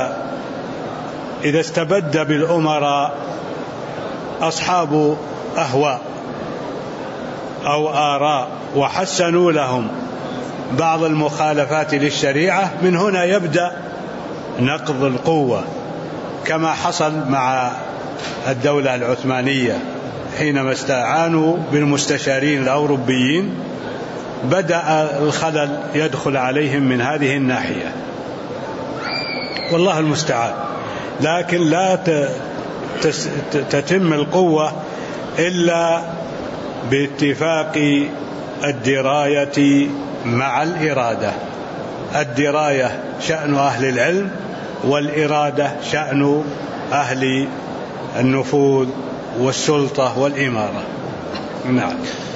إذا استبد بالأمراء أصحاب أهواء أو آراء وحسنوا لهم بعض المخالفات للشريعة، من هنا يبدأ نقض القوة، كما حصل مع الدولة العثمانية حينما استعانوا بالمستشارين الأوروبيين بدأ الخلل يدخل عليهم من هذه الناحية، والله المستعان. لكن لا تتم القوة إلا باتفاق الدراية مع الإرادة. الدراية شأن أهل العلم، والإرادة شأن أهل النفوذ والسلطة والإمارة. نعم.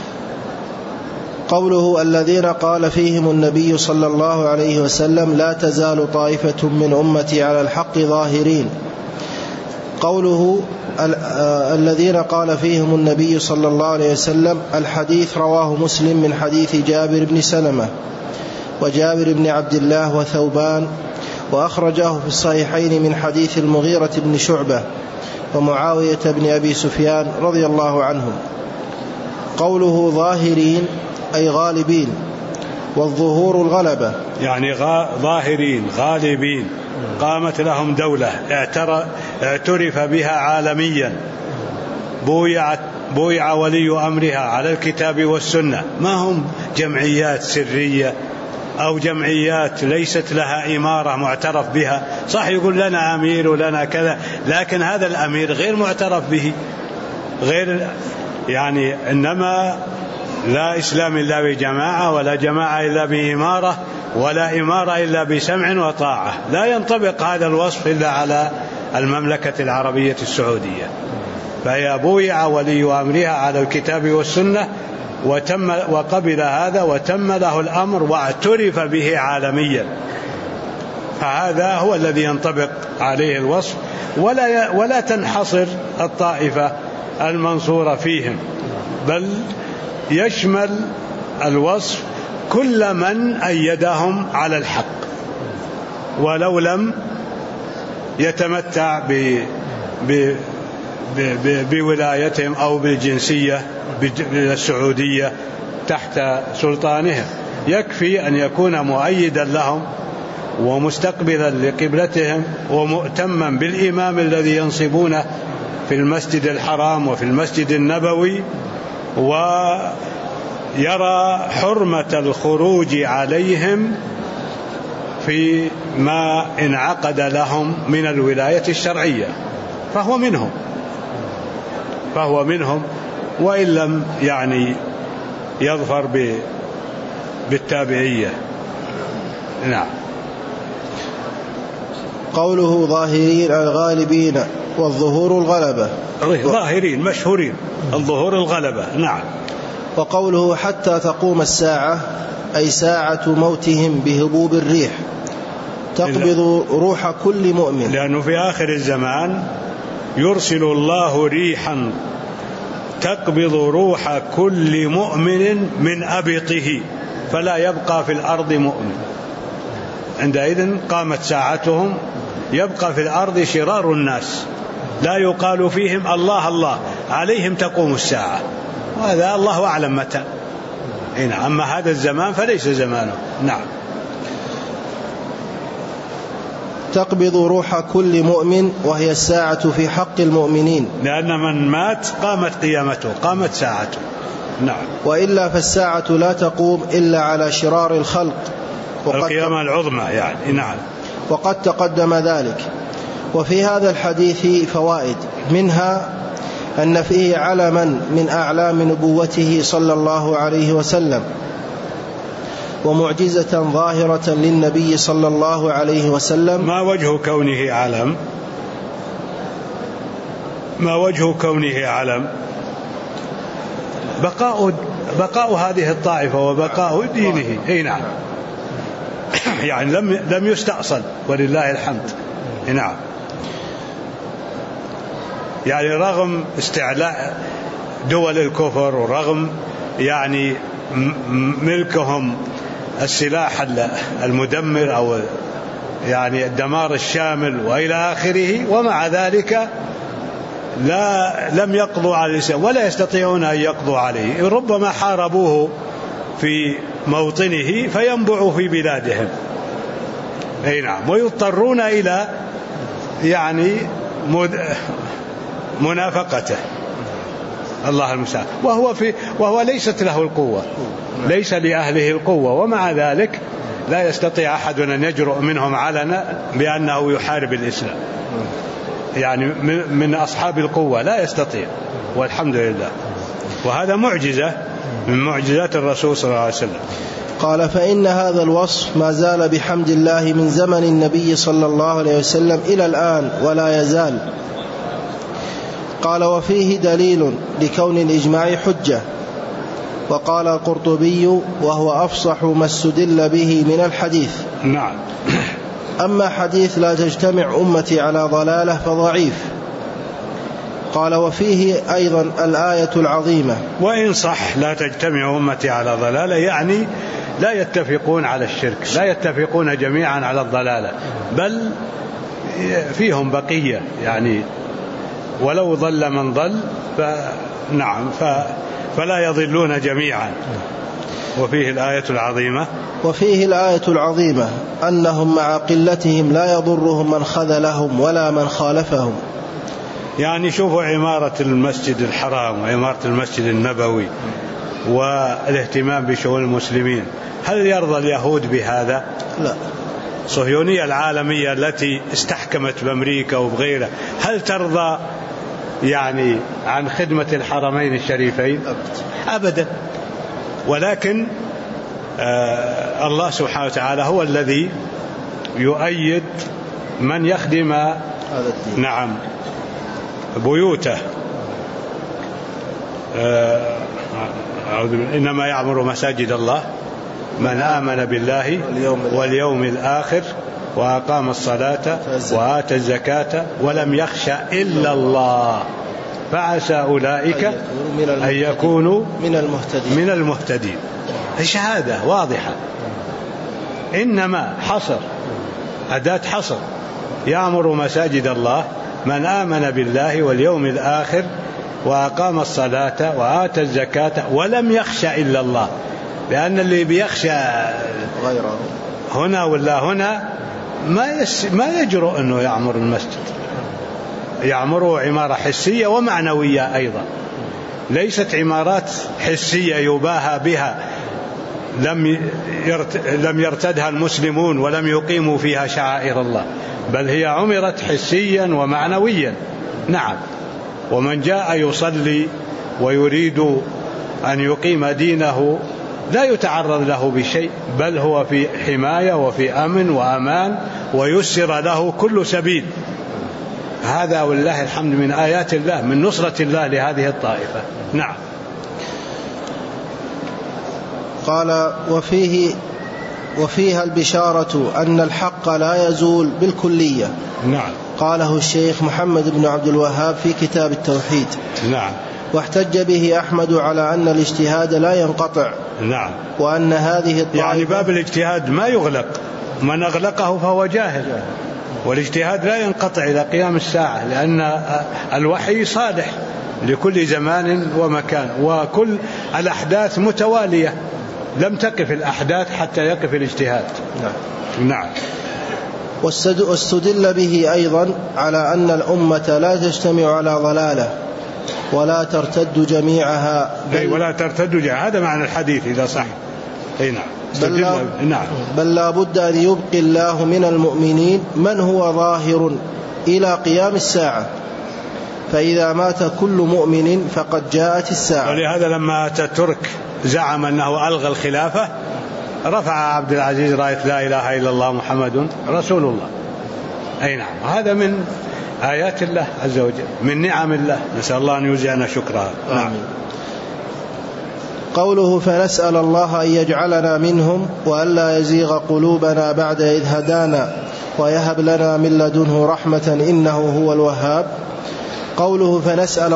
قوله الذين قال فيهم النبي صلى الله عليه وسلم لا تزال طائفة من أمتي على الحق ظاهرين. قوله الذين قال فيهم النبي صلى الله عليه وسلم، الحديث رواه مسلم من حديث جابر بن سلمة وجابر بن عبد الله وثوبان، وأخرجه في الصحيحين من حديث المغيرة بن شعبة ومعاوية بن أبي سفيان رضي الله عنهم. قوله ظاهرين أي غالبين، والظهور الغلبة، يعني ظاهرين غالبين، قامت لهم دولة اعترف بها عالميا، بويع ولي أمرها على الكتاب والسنة، ما هم جمعيات سرية أو جمعيات ليست لها إمارة معترف بها. صح يقول لنا أمير ولنا كذا، لكن هذا الأمير غير معترف به، غير يعني إنما لا إسلام إلا بجماعة، ولا جماعة إلا بإمارة، ولا إمارة إلا بسمع وطاعة. لا ينطبق هذا الوصف إلا على المملكة العربية السعودية، فهي بويع ولي أمرها على الكتاب والسنة وقبل هذا وتم له الأمر واعترف به عالميا، فهذا هو الذي ينطبق عليه الوصف، ولا تنحصر الطائفة المنصورة فيهم، بل يشمل الوصف كل من أيدهم على الحق ولو لم يتمتع بولايتهم أو بالجنسية السعودية تحت سلطانهم. يكفي أن يكون مؤيدا لهم ومستقبلا لقبلتهم ومؤتما بالإمام الذي ينصبونه في المسجد الحرام وفي المسجد النبوي، ويرى حرمة الخروج عليهم في ما انعقد لهم من الولاية الشرعية، فهو منهم وإن لم يعني يظفر بالتابعية. نعم. قوله ظاهرين الغالبين، والظهور الغلبة، ظاهرين مشهورين، الظهور الغلبة. نعم. وقوله حتى تقوم الساعة أي ساعة موتهم بهبوب الريح تقبض روح كل مؤمن، لأنه في آخر الزمان يرسل الله ريحا تقبض روح كل مؤمن من أبطه فلا يبقى في الأرض مؤمن. عندئذ قامت ساعتهم، يبقى في الأرض شرار الناس لا يقال فيهم الله الله، عليهم تقوم الساعة، وهذا الله أعلم متى. أما هذا الزمان فليس زمانه. نعم. تقبض روح كل مؤمن، وهي الساعة في حق المؤمنين، لأن من مات قامت قيامته، قامت ساعته. نعم. وإلا فالساعة لا تقوم إلا على شرار الخلق، القيامة العظمى يعني. نعم. وقد تقدم ذلك. وفي هذا الحديث فوائد، منها أن فيه علما من أعلام نبوته صلى الله عليه وسلم، ومعجزة ظاهرة للنبي صلى الله عليه وسلم. ما وجه كونه علم؟ بقاء بقاء هذه الطائفة وبقاء دينه. أي نعم، يعني لم يستأصل ولله الحمد. نعم، يعني رغم استعلاء دول الكفر ورغم يعني ملكهم السلاح المدمر أو يعني الدمار الشامل وإلى آخره، ومع ذلك لم يقضوا على الإسلام ولا يستطيعون أن يقضوا عليه. ربما حاربوه في موطنه فينبعوا في بلادهم. أي نعم، ويضطرون إلى يعني منافقته. الله المستعان. وهو ليست له القوة، ليس لأهله القوة، ومع ذلك لا يستطيع أحد أن يجرؤ منهم علنا بأنه يحارب الإسلام، يعني من أصحاب القوة لا يستطيع، والحمد لله. وهذا معجزة من معجزات الرسول صلى الله عليه وسلم. قال: فإن هذا الوصف ما زال بحمد الله من زمن النبي صلى الله عليه وسلم إلى الآن ولا يزال. قال: وفيه دليل لكون الإجماع حجة. وقال القرطبي: وهو أفصح ما استدل به من الحديث. نعم. أما حديث لا تجتمع أمتي على ضلالة فضعيف. قال: وفيه أيضا الآية العظيمة. وإن صح لا تجتمع أمتي على ضلالة، يعني لا يتفقون على الشرك، لا يتفقون جميعا على الضلالة، بل فيهم بقية، يعني ولو ضل من ضل فنعم فلا يضلون جميعا. وفيه الآية العظيمة. وفيه الآية العظيمة أنهم مع قلتهم لا يضرهم من خذلهم ولا من خالفهم. يعني شوفوا عمارة المسجد الحرام وعمارة المسجد النبوي والاهتمام بشؤون المسلمين، هل يرضى اليهود بهذا؟ لا. الصهيونية العالمية التي استحكمت بأمريكا وبغيرها، هل ترضى يعني عن خدمة الحرمين الشريفين؟ أبدا. ولكن الله سبحانه وتعالى هو الذي يؤيد من يخدم نعم بيوته. إنما يعمر مساجد الله من آمن بالله واليوم الآخر وأقام الصلاة وآتى الزكاة ولم يخش إلا الله فعسى أولئك أن يكونوا من المهتدين. شهادة واضحة، إنما حصر، أداة حصر. يعمر مساجد الله من آمن بالله واليوم الآخر وأقام الصلاة وآتى الزكاة ولم يخش إلا الله، لأن اللي بيخشى غيره هنا ولا هنا ما يجرؤ أنه يعمر المسجد. يعمره عمارة حسية ومعنوية أيضا، ليست عمارات حسية يباهى بها لم يرتدها المسلمون ولم يقيموا فيها شعائر الله، بل هي عمرت حسيا ومعنويا. نعم. ومن جاء يصلي ويريد أن يقيم دينه لا يتعرض له بشيء، بل هو في حماية وفي أمن وأمان ويسر له كل سبيل. هذا والله الحمد من آيات الله، من نصرة الله لهذه الطائفة. نعم. قال: وفيها البشارة أن الحق لا يزول بالكلية. نعم. قاله الشيخ محمد بن عبد الوهاب في كتاب التوحيد. نعم. واحتج به أحمد على أن الاجتهاد لا ينقطع. نعم. وأن هذه الطائفة يعني باب الاجتهاد ما يغلق، من أغلقه فهو جاهل. والاجتهاد لا ينقطع إلى قيام الساعة، لأن الوحي صالح لكل زمان ومكان، وكل الأحداث متوالية، لم تقف الأحداث حتى يقف الاجتهاد. نعم. واستدل به أيضا على أن الأمة لا تجتمع على ضلالة ولا ترتد جميعها، ولا ترتد جميعها، هذا معنى الحديث إذا صح. أي نعم. بل لا بد أن يبقي الله من المؤمنين من هو ظاهر إلى قيام الساعة، فإذا مات كل مؤمن فقد جاءت الساعة. ولهذا لما أتاتورك زعم أنه ألغى الخلافة رفع عبد العزيز راية لا إله إلا الله محمد رسول الله. أي نعم. هذا من آيات الله عز وجل، من نعم الله، نسأل الله أن يجزينا شكرها. نعم. قوله فنسأل الله أن يجعلنا منهم وألا يزيغ قلوبنا بعد إذ هدانا ويهب لنا من لدنه رحمة إنه هو الوهاب. قوله فنسأل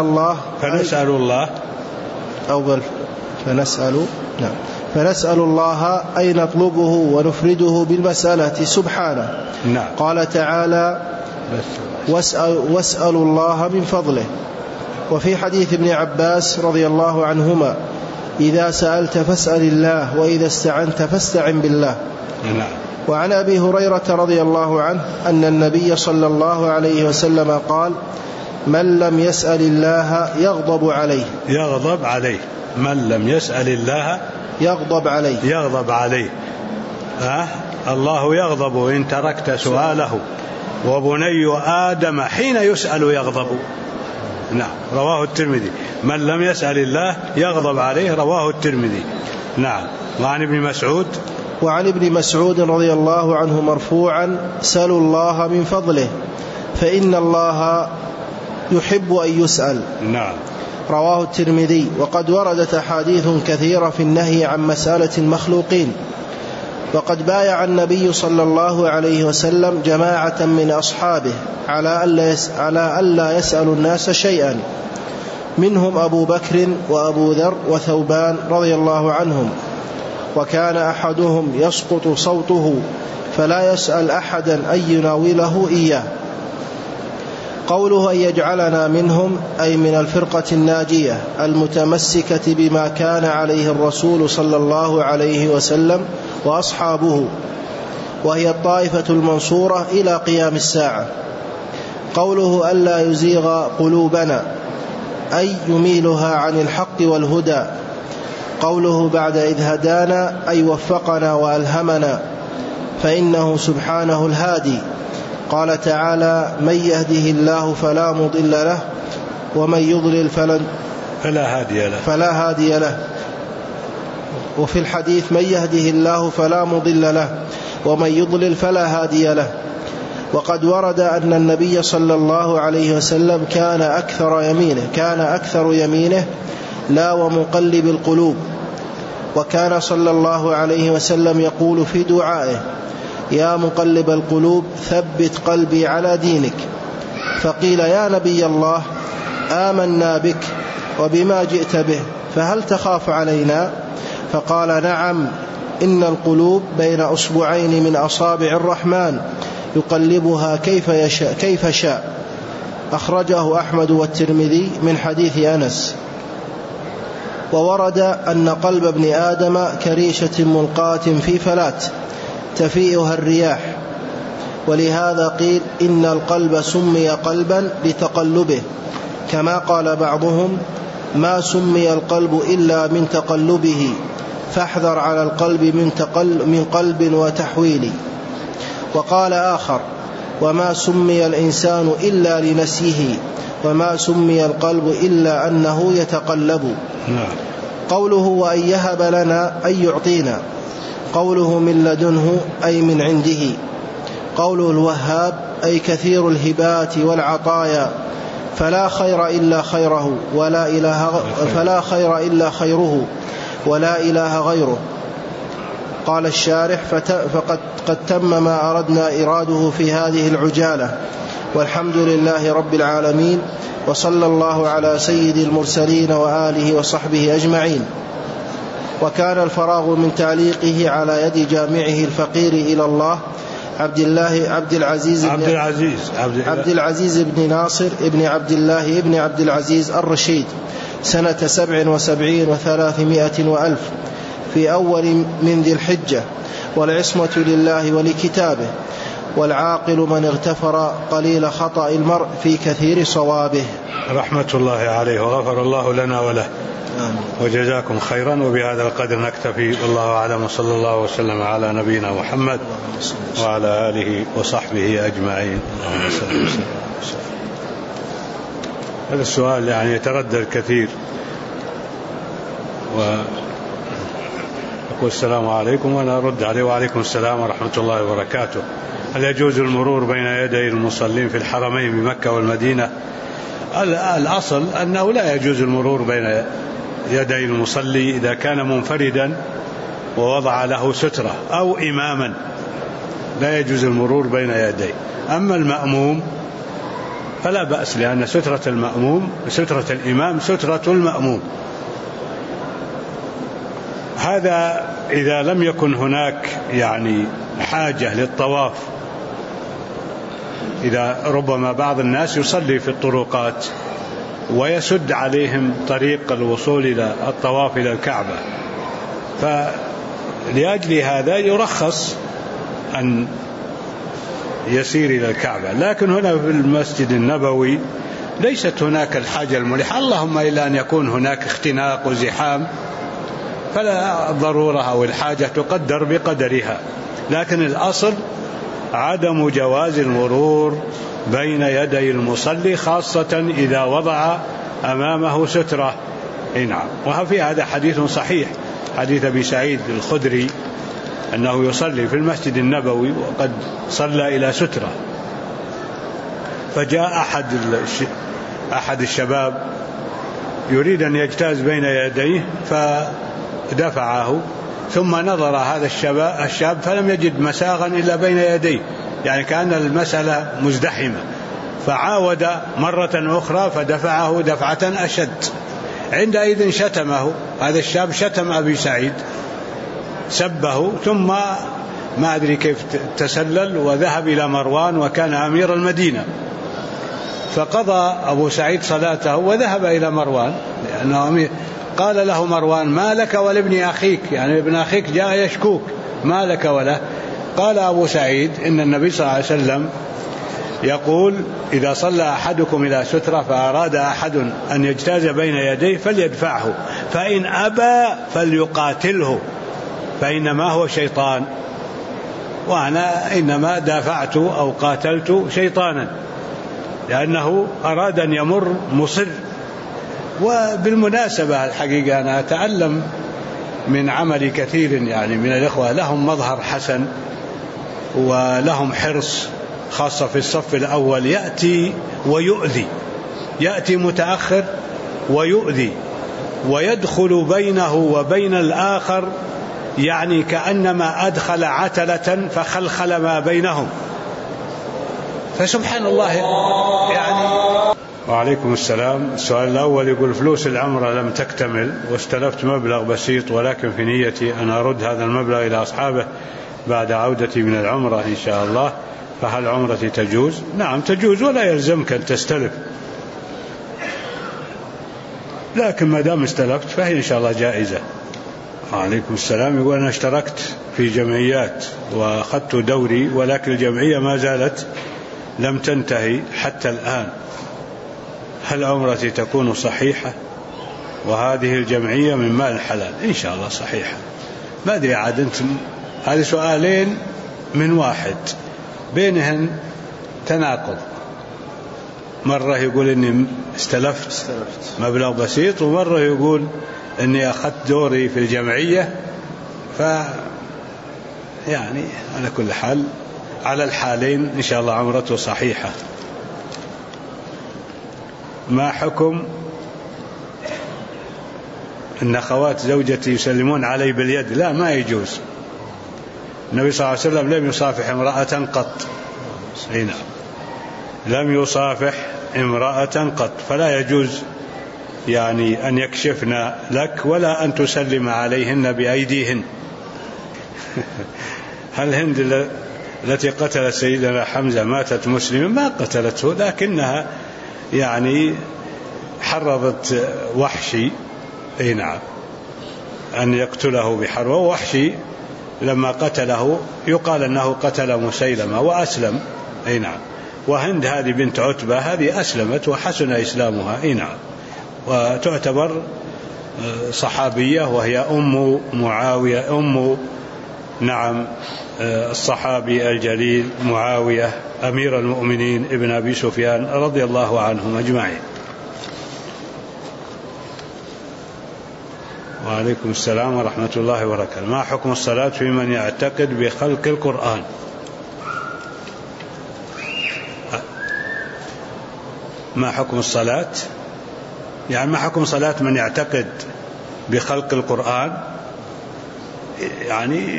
الله أي نطلبه ونفرده بالمسألة سبحانه. قال تعالى واسألوا الله من فضله. وفي حديث ابن عباس رضي الله عنهما إذا سألت فاسأل الله وإذا استعنت فاستعن بالله. وعن أبي هريرة رضي الله عنه أن النبي صلى الله عليه وسلم قال من لم يسأل الله يغضب عليه من لم يسأل الله يغضب عليه. الله يغضب إن تركت سؤاله وبني آدم حين يسأل يغضب. رواه الترمذي. من لم يسأل الله يغضب عليه، رواه الترمذي. وعن ابن مسعود رضي الله عنه مرفوعا سلوا الله من فضله فإن الله يحب أن يسأل. رواه الترمذي. وقد وردت أحاديث كثيرة في النهي عن مسألة المخلوقين. وقد بايع النبي صلى الله عليه وسلم جماعة من أصحابه على ألا يسأل الناس شيئا، منهم أبو بكر وأبو ذر وثوبان رضي الله عنهم، وكان أحدهم يسقط صوته فلا يسأل أحدا أن يناوله إياه. قوله أن يجعلنا منهم أي من الفرقة الناجية المتمسكة بما كان عليه الرسول صلى الله عليه وسلم وأصحابه، وهي الطائفة المنصورة إلى قيام الساعة. قوله ألا يزيغ قلوبنا أي يميلها عن الحق والهدى. قوله بعد إذ هدانا أي وفقنا وألهمنا، فإنه سبحانه الهادي. قال تعالى من يهده الله فلا مضل له ومن يضلل فلا هادي له. وفي الحديث من يهده الله فلا مضل له ومن يضلل فلا هادي له. وقد ورد أن النبي صلى الله عليه وسلم كان أكثر يمينه لا ومقلب القلوب. وكان صلى الله عليه وسلم يقول في دعائه يا مقلب القلوب ثبت قلبي على دينك. فقيل يا نبي الله آمنا بك وبما جئت به فهل تخاف علينا؟ فقال نعم إن القلوب بين أصبعين من أصابع الرحمن يقلبها كيف شاء. أخرجه أحمد والترمذي من حديث أنس. وورد أن قلب ابن آدم كريشة ملقاة في فلات تفيئها الرياح، ولهذا قيل إن القلب سمي قلبا لتقلبه، كما قال بعضهم ما سمي القلب إلا من تقلبه فاحذر على القلب من قلب وتحويل. وقال آخر وما سمي الإنسان إلا لنسيه وما سمي القلب إلا أنه يتقلب. قوله وأن يهب لنا أي يعطينا. قوله من لدنه أي من عنده. قوله الوهاب أي كثير الهبات والعطايا فلا خير إلا خيره ولا إله غيره. قال الشارح فقد تم ما أردنا إراده في هذه العجالة، والحمد لله رب العالمين، وصلى الله على سيد المرسلين وآله وصحبه أجمعين. وكان الفراغ من تعليقه على يد جامعه الفقير إلى الله عبد العزيز بن ناصر ابن عبد الله ابن عبد العزيز الرشيد سنة 77 و300 وألف في أول من ذي الحجة، والعصمة لله ولكتابه، والعاقل من اغتفر قليل خطأ المرء في كثير صوابه. رحمة الله عليه وغفر الله لنا وله. وجزاكم خيرا. وبهذا القدر نكتفي، والله أعلم، وصلى الله وسلم على نبينا محمد وعلى آله وصحبه أجمعين. هذا السؤال يعني يتردد كثير، ويقول السلام عليكم وأنا أرد عليه وعليكم السلام ورحمة الله وبركاته. هل يجوز المرور بين يدي المصلين في الحرمين بمكة والمدينة؟ الأصل أنه لا يجوز المرور بين يدي المصلي إذا كان منفردا ووضع له سترة أو إماما لا يجوز المرور بين يديه. أما المأموم فلا بأس، لأن سترة المأموم سترة الإمام سترة المأموم. هذا إذا لم يكن هناك يعني حاجة للطواف، إذا ربما بعض الناس يصلي في الطرقات ويسد عليهم طريق الوصول إلى الطواف إلى الكعبة، فلأجل هذا يرخص أن يسير إلى الكعبة. لكن هنا في المسجد النبوي ليست هناك الحاجة الملحة، اللهم إلا أن يكون هناك اختناق وزحام، فلا الضرورة أو الحاجة تقدر بقدرها. لكن الأصل عدم جواز المرور بين يدي المصلي، خاصة إذا وضع أمامه سترة. نعم. وفي هذا حديث صحيح، حديث أبي سعيد الخدري أنه يصلي في المسجد النبوي وقد صلى إلى سترة، فجاء أحد الشباب يريد أن يجتاز بين يديه فدفعه، ثم نظر هذا الشاب فلم يجد مساغا إلا بين يديه، يعني كأن المسألة مزدحمة، فعاود مرة أخرى فدفعه دفعة أشد. عندئذ شتمه هذا الشاب، شتم أبي سعيد، سبه، ثم ما أدري كيف تسلل وذهب إلى مروان وكان أمير المدينة، فقضى أبو سعيد صلاته وذهب إلى مروان لأنه أمير. قال له مروان: ما لك ولابن أخيك، يعني ابن أخيك جاء يشكوك، ما لك وله؟ قال أبو سعيد: إن النبي صلى الله عليه وسلم يقول: إذا صلى أحدكم إلى سترة فأراد أحد أن يجتاز بين يديه فليدفعه، فإن أبى فليقاتله، فإنما هو شيطان، وأنا إنما دافعت أو قاتلت شيطانا لأنه أراد أن يمر مصر. وبالمناسبة الحقيقة أنا أتعلم من عمل كثير يعني من الإخوة، لهم مظهر حسن ولهم حرص، خاصة في الصف الأول، يأتي ويؤذي، يأتي متأخر ويؤذي ويدخل بينه وبين الآخر، يعني كأنما أدخل عتلة فخلخل ما بينهم، فسبحان الله يعني. وعليكم السلام. السؤال الأول يقول: فلوس العمرة لم تكتمل واستلفت مبلغ بسيط، ولكن في نيتي أن أرد هذا المبلغ إلى أصحابه بعد عودتي من العمرة إن شاء الله، فهل عمرتي تجوز؟ نعم تجوز، ولا يلزمك أن تستلف، لكن ما دام استلفت فهي إن شاء الله جائزة. وعليكم السلام. يقول: أنا اشتركت في جمعيات وأخذت دوري، ولكن الجمعية ما زالت لم تنتهي حتى الآن، هل عمرتي تكون صحيحة؟ وهذه الجمعية من مال الحلال. إن شاء الله صحيحة. ما أدري عاد أنتم، هذه سؤالين من واحد بينهن تناقض، مرة يقول إني استلفت مبلغ بسيط، ومرة يقول إني أخذت دوري في الجمعية. يعني على كل حال، على الحالين إن شاء الله عمرته صحيحة. ما حكم أن أخوات زوجتي يسلمون علي باليد؟ لا، ما يجوز. النبي صلى الله عليه وسلم لم يصافح امرأة قط. نعم، لم يصافح امرأة قط، فلا يجوز يعني أن يكشفن لك ولا أن تسلم عليهن بأيديهن. هل هند التي قتلت سيدنا حمزة ماتت مسلمة؟ ما قتلته، لكنها يعني حرضت وحشي نعم أن يقتله بحرب، ووحشي لما قتله يقال أنه قتل مسيلمة وأسلم. نعم. وهند هذه بنت عتبة هذه أسلمت وحسن إسلامها. نعم. وتعتبر صحابية، وهي أم معاوية، نعم الصحابي الجليل معاوية أمير المؤمنين ابن أبي سفيان رضي الله عنهم أجمعين. وعليكم السلام ورحمة الله وبركاته. ما حكم الصلاة في من يعتقد بخلق القرآن؟ ما حكم الصلاة؟ يعني ما حكم صلاة من يعتقد بخلق القرآن، يعني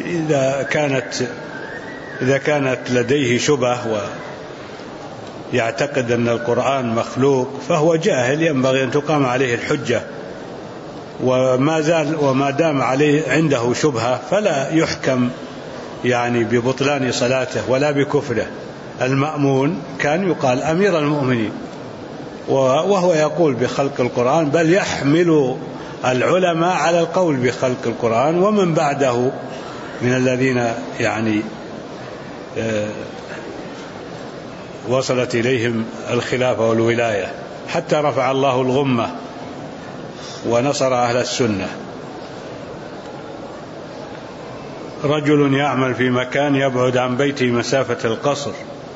إذا كانت لديه شبهة ويعتقد أن القرآن مخلوق فهو جاهل، ينبغي أن تقام عليه الحجة، وما دام عليه عنده شبهة فلا يحكم يعني ببطلان صلاته ولا بكفره. المأمون كان يقال أمير المؤمنين، وهو يقول بخلق القرآن، بل يحمل العلماء على القول بخلق القرآن ومن بعده من الذين يعني وصلت إليهم الخلافة والولاية، حتى رفع الله الغمة ونصر أهل السنة. رجل يعمل في مكان يبعد عن بيته مسافة القصر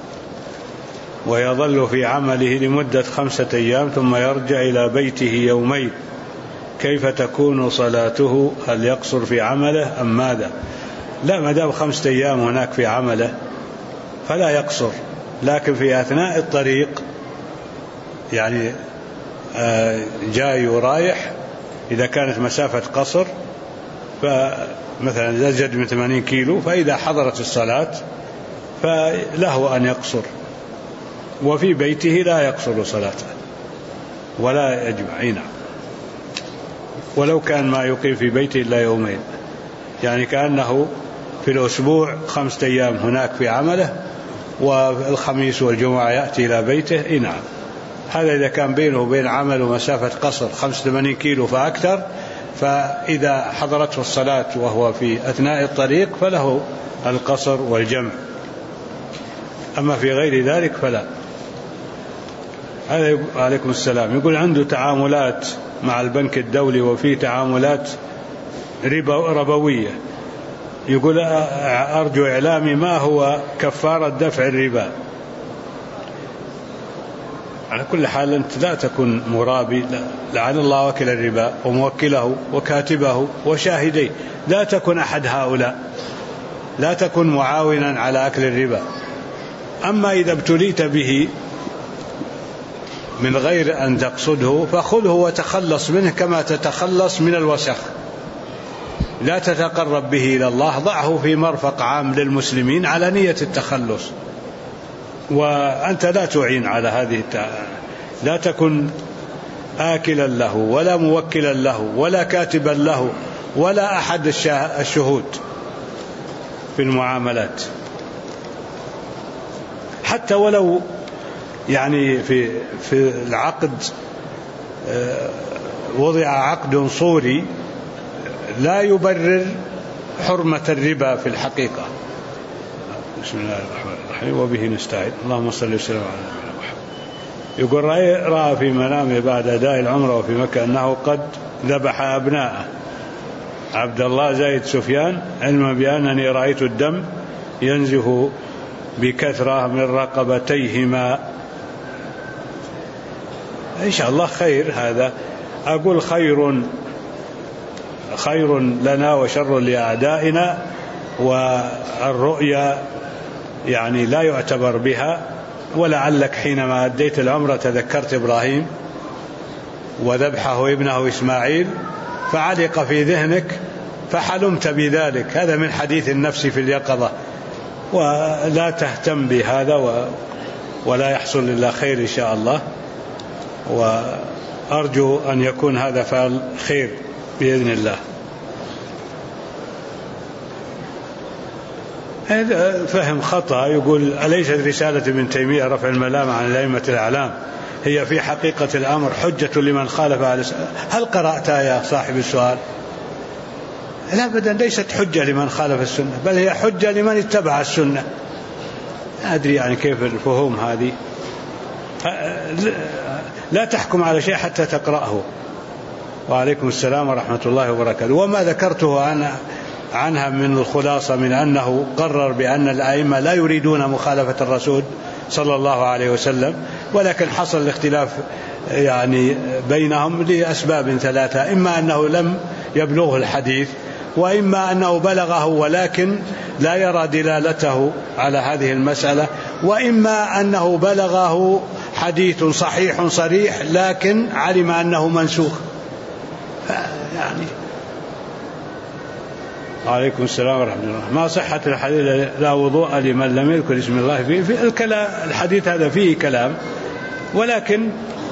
ويظل في عمله لمدة 5 أيام ثم يرجع إلى بيته يومين، كيف تكون صلاته؟ هل يقصر في عمله أم ماذا؟ لا، ما دام 5 أيام هناك في عمله فلا يقصر، لكن في أثناء الطريق يعني جاي ورايح، إذا كانت مسافة قصر فمثلا يزيد من 80 كيلو، فإذا حضرت الصلاة فله أن يقصر، وفي بيته لا يقصر صلاته ولا يجمع. نعم، ولو كان ما يقيم في بيته إلا يومين، يعني كأنه في الأسبوع 5 أيام هناك في عمله، والخميس والجمعة يأتي إلى بيته. نعم، هذا إذا كان بينه وبين عمله مسافة قصر 85 كيلو فأكثر، فإذا حضرته الصلاة وهو في أثناء الطريق فله القصر والجمع، أما في غير ذلك فلا. هذا عليكم السلام. يقول عنده تعاملات مع البنك الدولي وفي تعاملات ربوية، يقول أرجو إعلامي ما هو كفارة دفع الربا. على كل حال أنت لا تكن مرابي، لعن الله وكل الربا وموكله وكاتبه وشاهديه، لا تكن أحد هؤلاء، لا تكن معاونا على أكل الربا. أما إذا ابتليت به من غير أن تقصده فخذه وتخلص منه كما تتخلص من الوسخ، لا تتقرب به إلى الله، ضعه في مرفق عام للمسلمين على نية التخلص، وأنت لا تعين على هذه لا تكن آكلا له ولا موكلا له ولا كاتبا له ولا أحد الشهود في المعاملات، حتى ولو يعني في العقد وضع عقد صوري لا يبرر حرمة الربا في الحقيقة. بسم الله الرحمن الرحيم وبه نستعين، اللهم صل وسلم على نبينا محمد. يقول رأى في منامه بعد أداء العمرة وفي مكة أنه قد ذبح أبناءه عبد الله زايد سفيان، علما بأنني رأيت الدم ينزف بكثرة من رقبتيهما. إن شاء الله خير هذا، أقول خير لنا وشر لأعدائنا، والرؤيا يعني لا يعتبر بها. ولعلك حينما أديت العمرة تذكرت إبراهيم وذبحه ابنه إسماعيل فعلق في ذهنك فحلمت بذلك، هذا من حديث النفس في اليقظة، ولا تهتم بهذا ولا يحصل إلا خير إن شاء الله، وأرجو أن يكون هذا فعل خير بإذن الله. هذا فهم خطأ. يقول أليست رسالة ابن تيمية رفع الملامة عن الأئمة الأعلام هي في حقيقة الأمر حجة لمن خالف أهل السنة؟ هل قرأتها يا صاحب السؤال؟ لا أبدا، ليست حجة لمن خالف السنة، بل هي حجة لمن اتبع السنة. أدري يعني كيف الفهوم هذه، لا تحكم على شيء حتى تقرأه. وعليكم السلام ورحمة الله وبركاته. وما ذكرته عنها من الخلاصة من أنه قرر بأن الأئمة لا يريدون مخالفة الرسول صلى الله عليه وسلم، ولكن حصل الاختلاف يعني بينهم لأسباب 3: إما أنه لم يبلغه الحديث، وإما أنه بلغه ولكن لا يرى دلالته على هذه المسألة، وإما أنه بلغه حديث صحيح صريح لكن علم أنه منسوخ. يعني عليكم السلام ورحمة الله. ما صحة الحديث لا وضوء لمن لم يذكر اسم الله فيه؟ في الحديث هذا فيه كلام، ولكن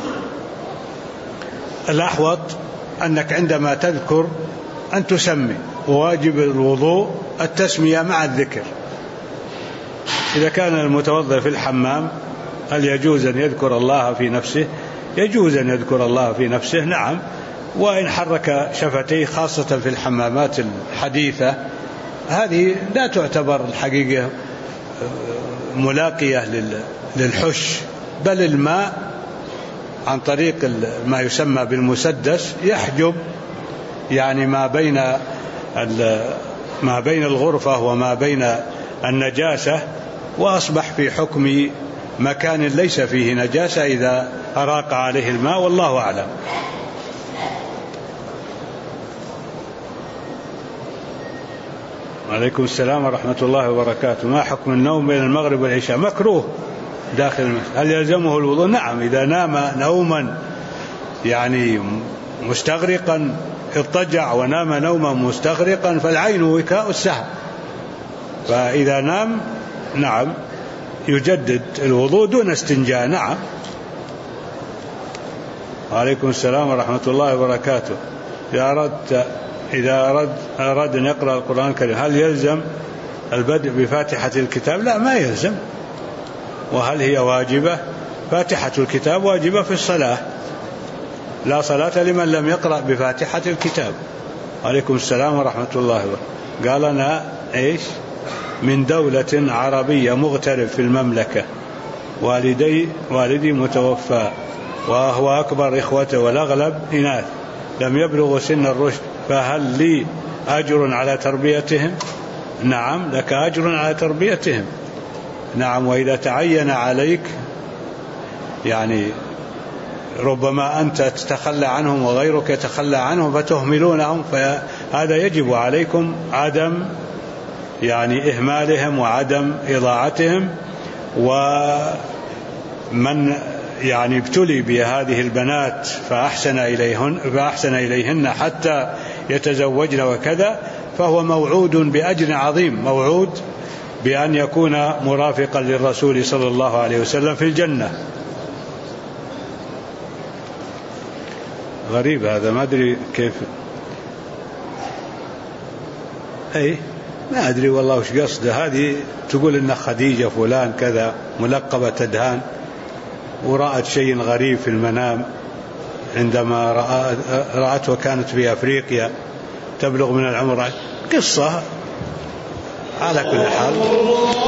الأحوط أنك عندما تذكر أن تسمي، وواجب الوضوء التسمية مع الذكر. إذا كان المتوضئ في الحمام هل يجوز أن يذكر الله في نفسه؟ يجوز أن يذكر الله في نفسه، نعم، وإن حرك شفتيه خاصة في الحمامات الحديثة هذه لا تعتبر الحقيقة ملاقية للحش، بل الماء عن طريق ما يسمى بالمسدس يحجب يعني ما بين الغرفة وما بين النجاسة، وأصبح في حكم مكان ليس فيه نجاسة إذا أراق عليه الماء، والله أعلم. عليكم السلام ورحمة الله وبركاته. ما حكم النوم بين المغرب والعشاء؟ مكروه داخل المسجد. هل يلزمه الوضوء؟ نعم، إذا نام نوما يعني مستغرقا، اضطجع ونام نوما مستغرقا، فالعين وكاء السهر، فإذا نام نعم يجدد الوضوء دون استنجاء. نعم. وعليكم السلام ورحمة الله وبركاته. إذا أراد أن يقرأ القرآن الكريم هل يلزم البدء بفاتحة الكتاب؟ لا، ما يلزم. وهل هي واجبة؟ فاتحة الكتاب واجبة في الصلاة، لا صلاة لمن لم يقرأ بفاتحة الكتاب. عليكم السلام ورحمة الله وبركاته. قال أنا من دولة عربية مغترب في المملكة، والدي متوفى وهو أكبر إخوته والأغلب إناث لم يبلغوا سن الرشد، فهل لي أجر على تربيتهم؟ نعم، لك أجر على تربيتهم. نعم، وإذا تعين عليك يعني ربما أنت تتخلى عنهم وغيرك يتخلى عنهم فتهملونهم، فهذا يجب عليكم عدم يعني إهمالهم وعدم إضاعتهم. ومن يعني ابتلي بهذه البنات فأحسن إليهن حتى يتزوجن وكذا، فهو موعود بأجر عظيم، موعود بأن يكون مرافقا للرسول صلى الله عليه وسلم في الجنة. غريب هذا، ما أدري كيف، ما أدري والله وش قصده. هذه تقول إن خديجة فلان كذا ملقبة تدهان، ورأت شيء غريب في المنام عندما رأته كانت في أفريقيا تبلغ من العمر، قصة على كل حال.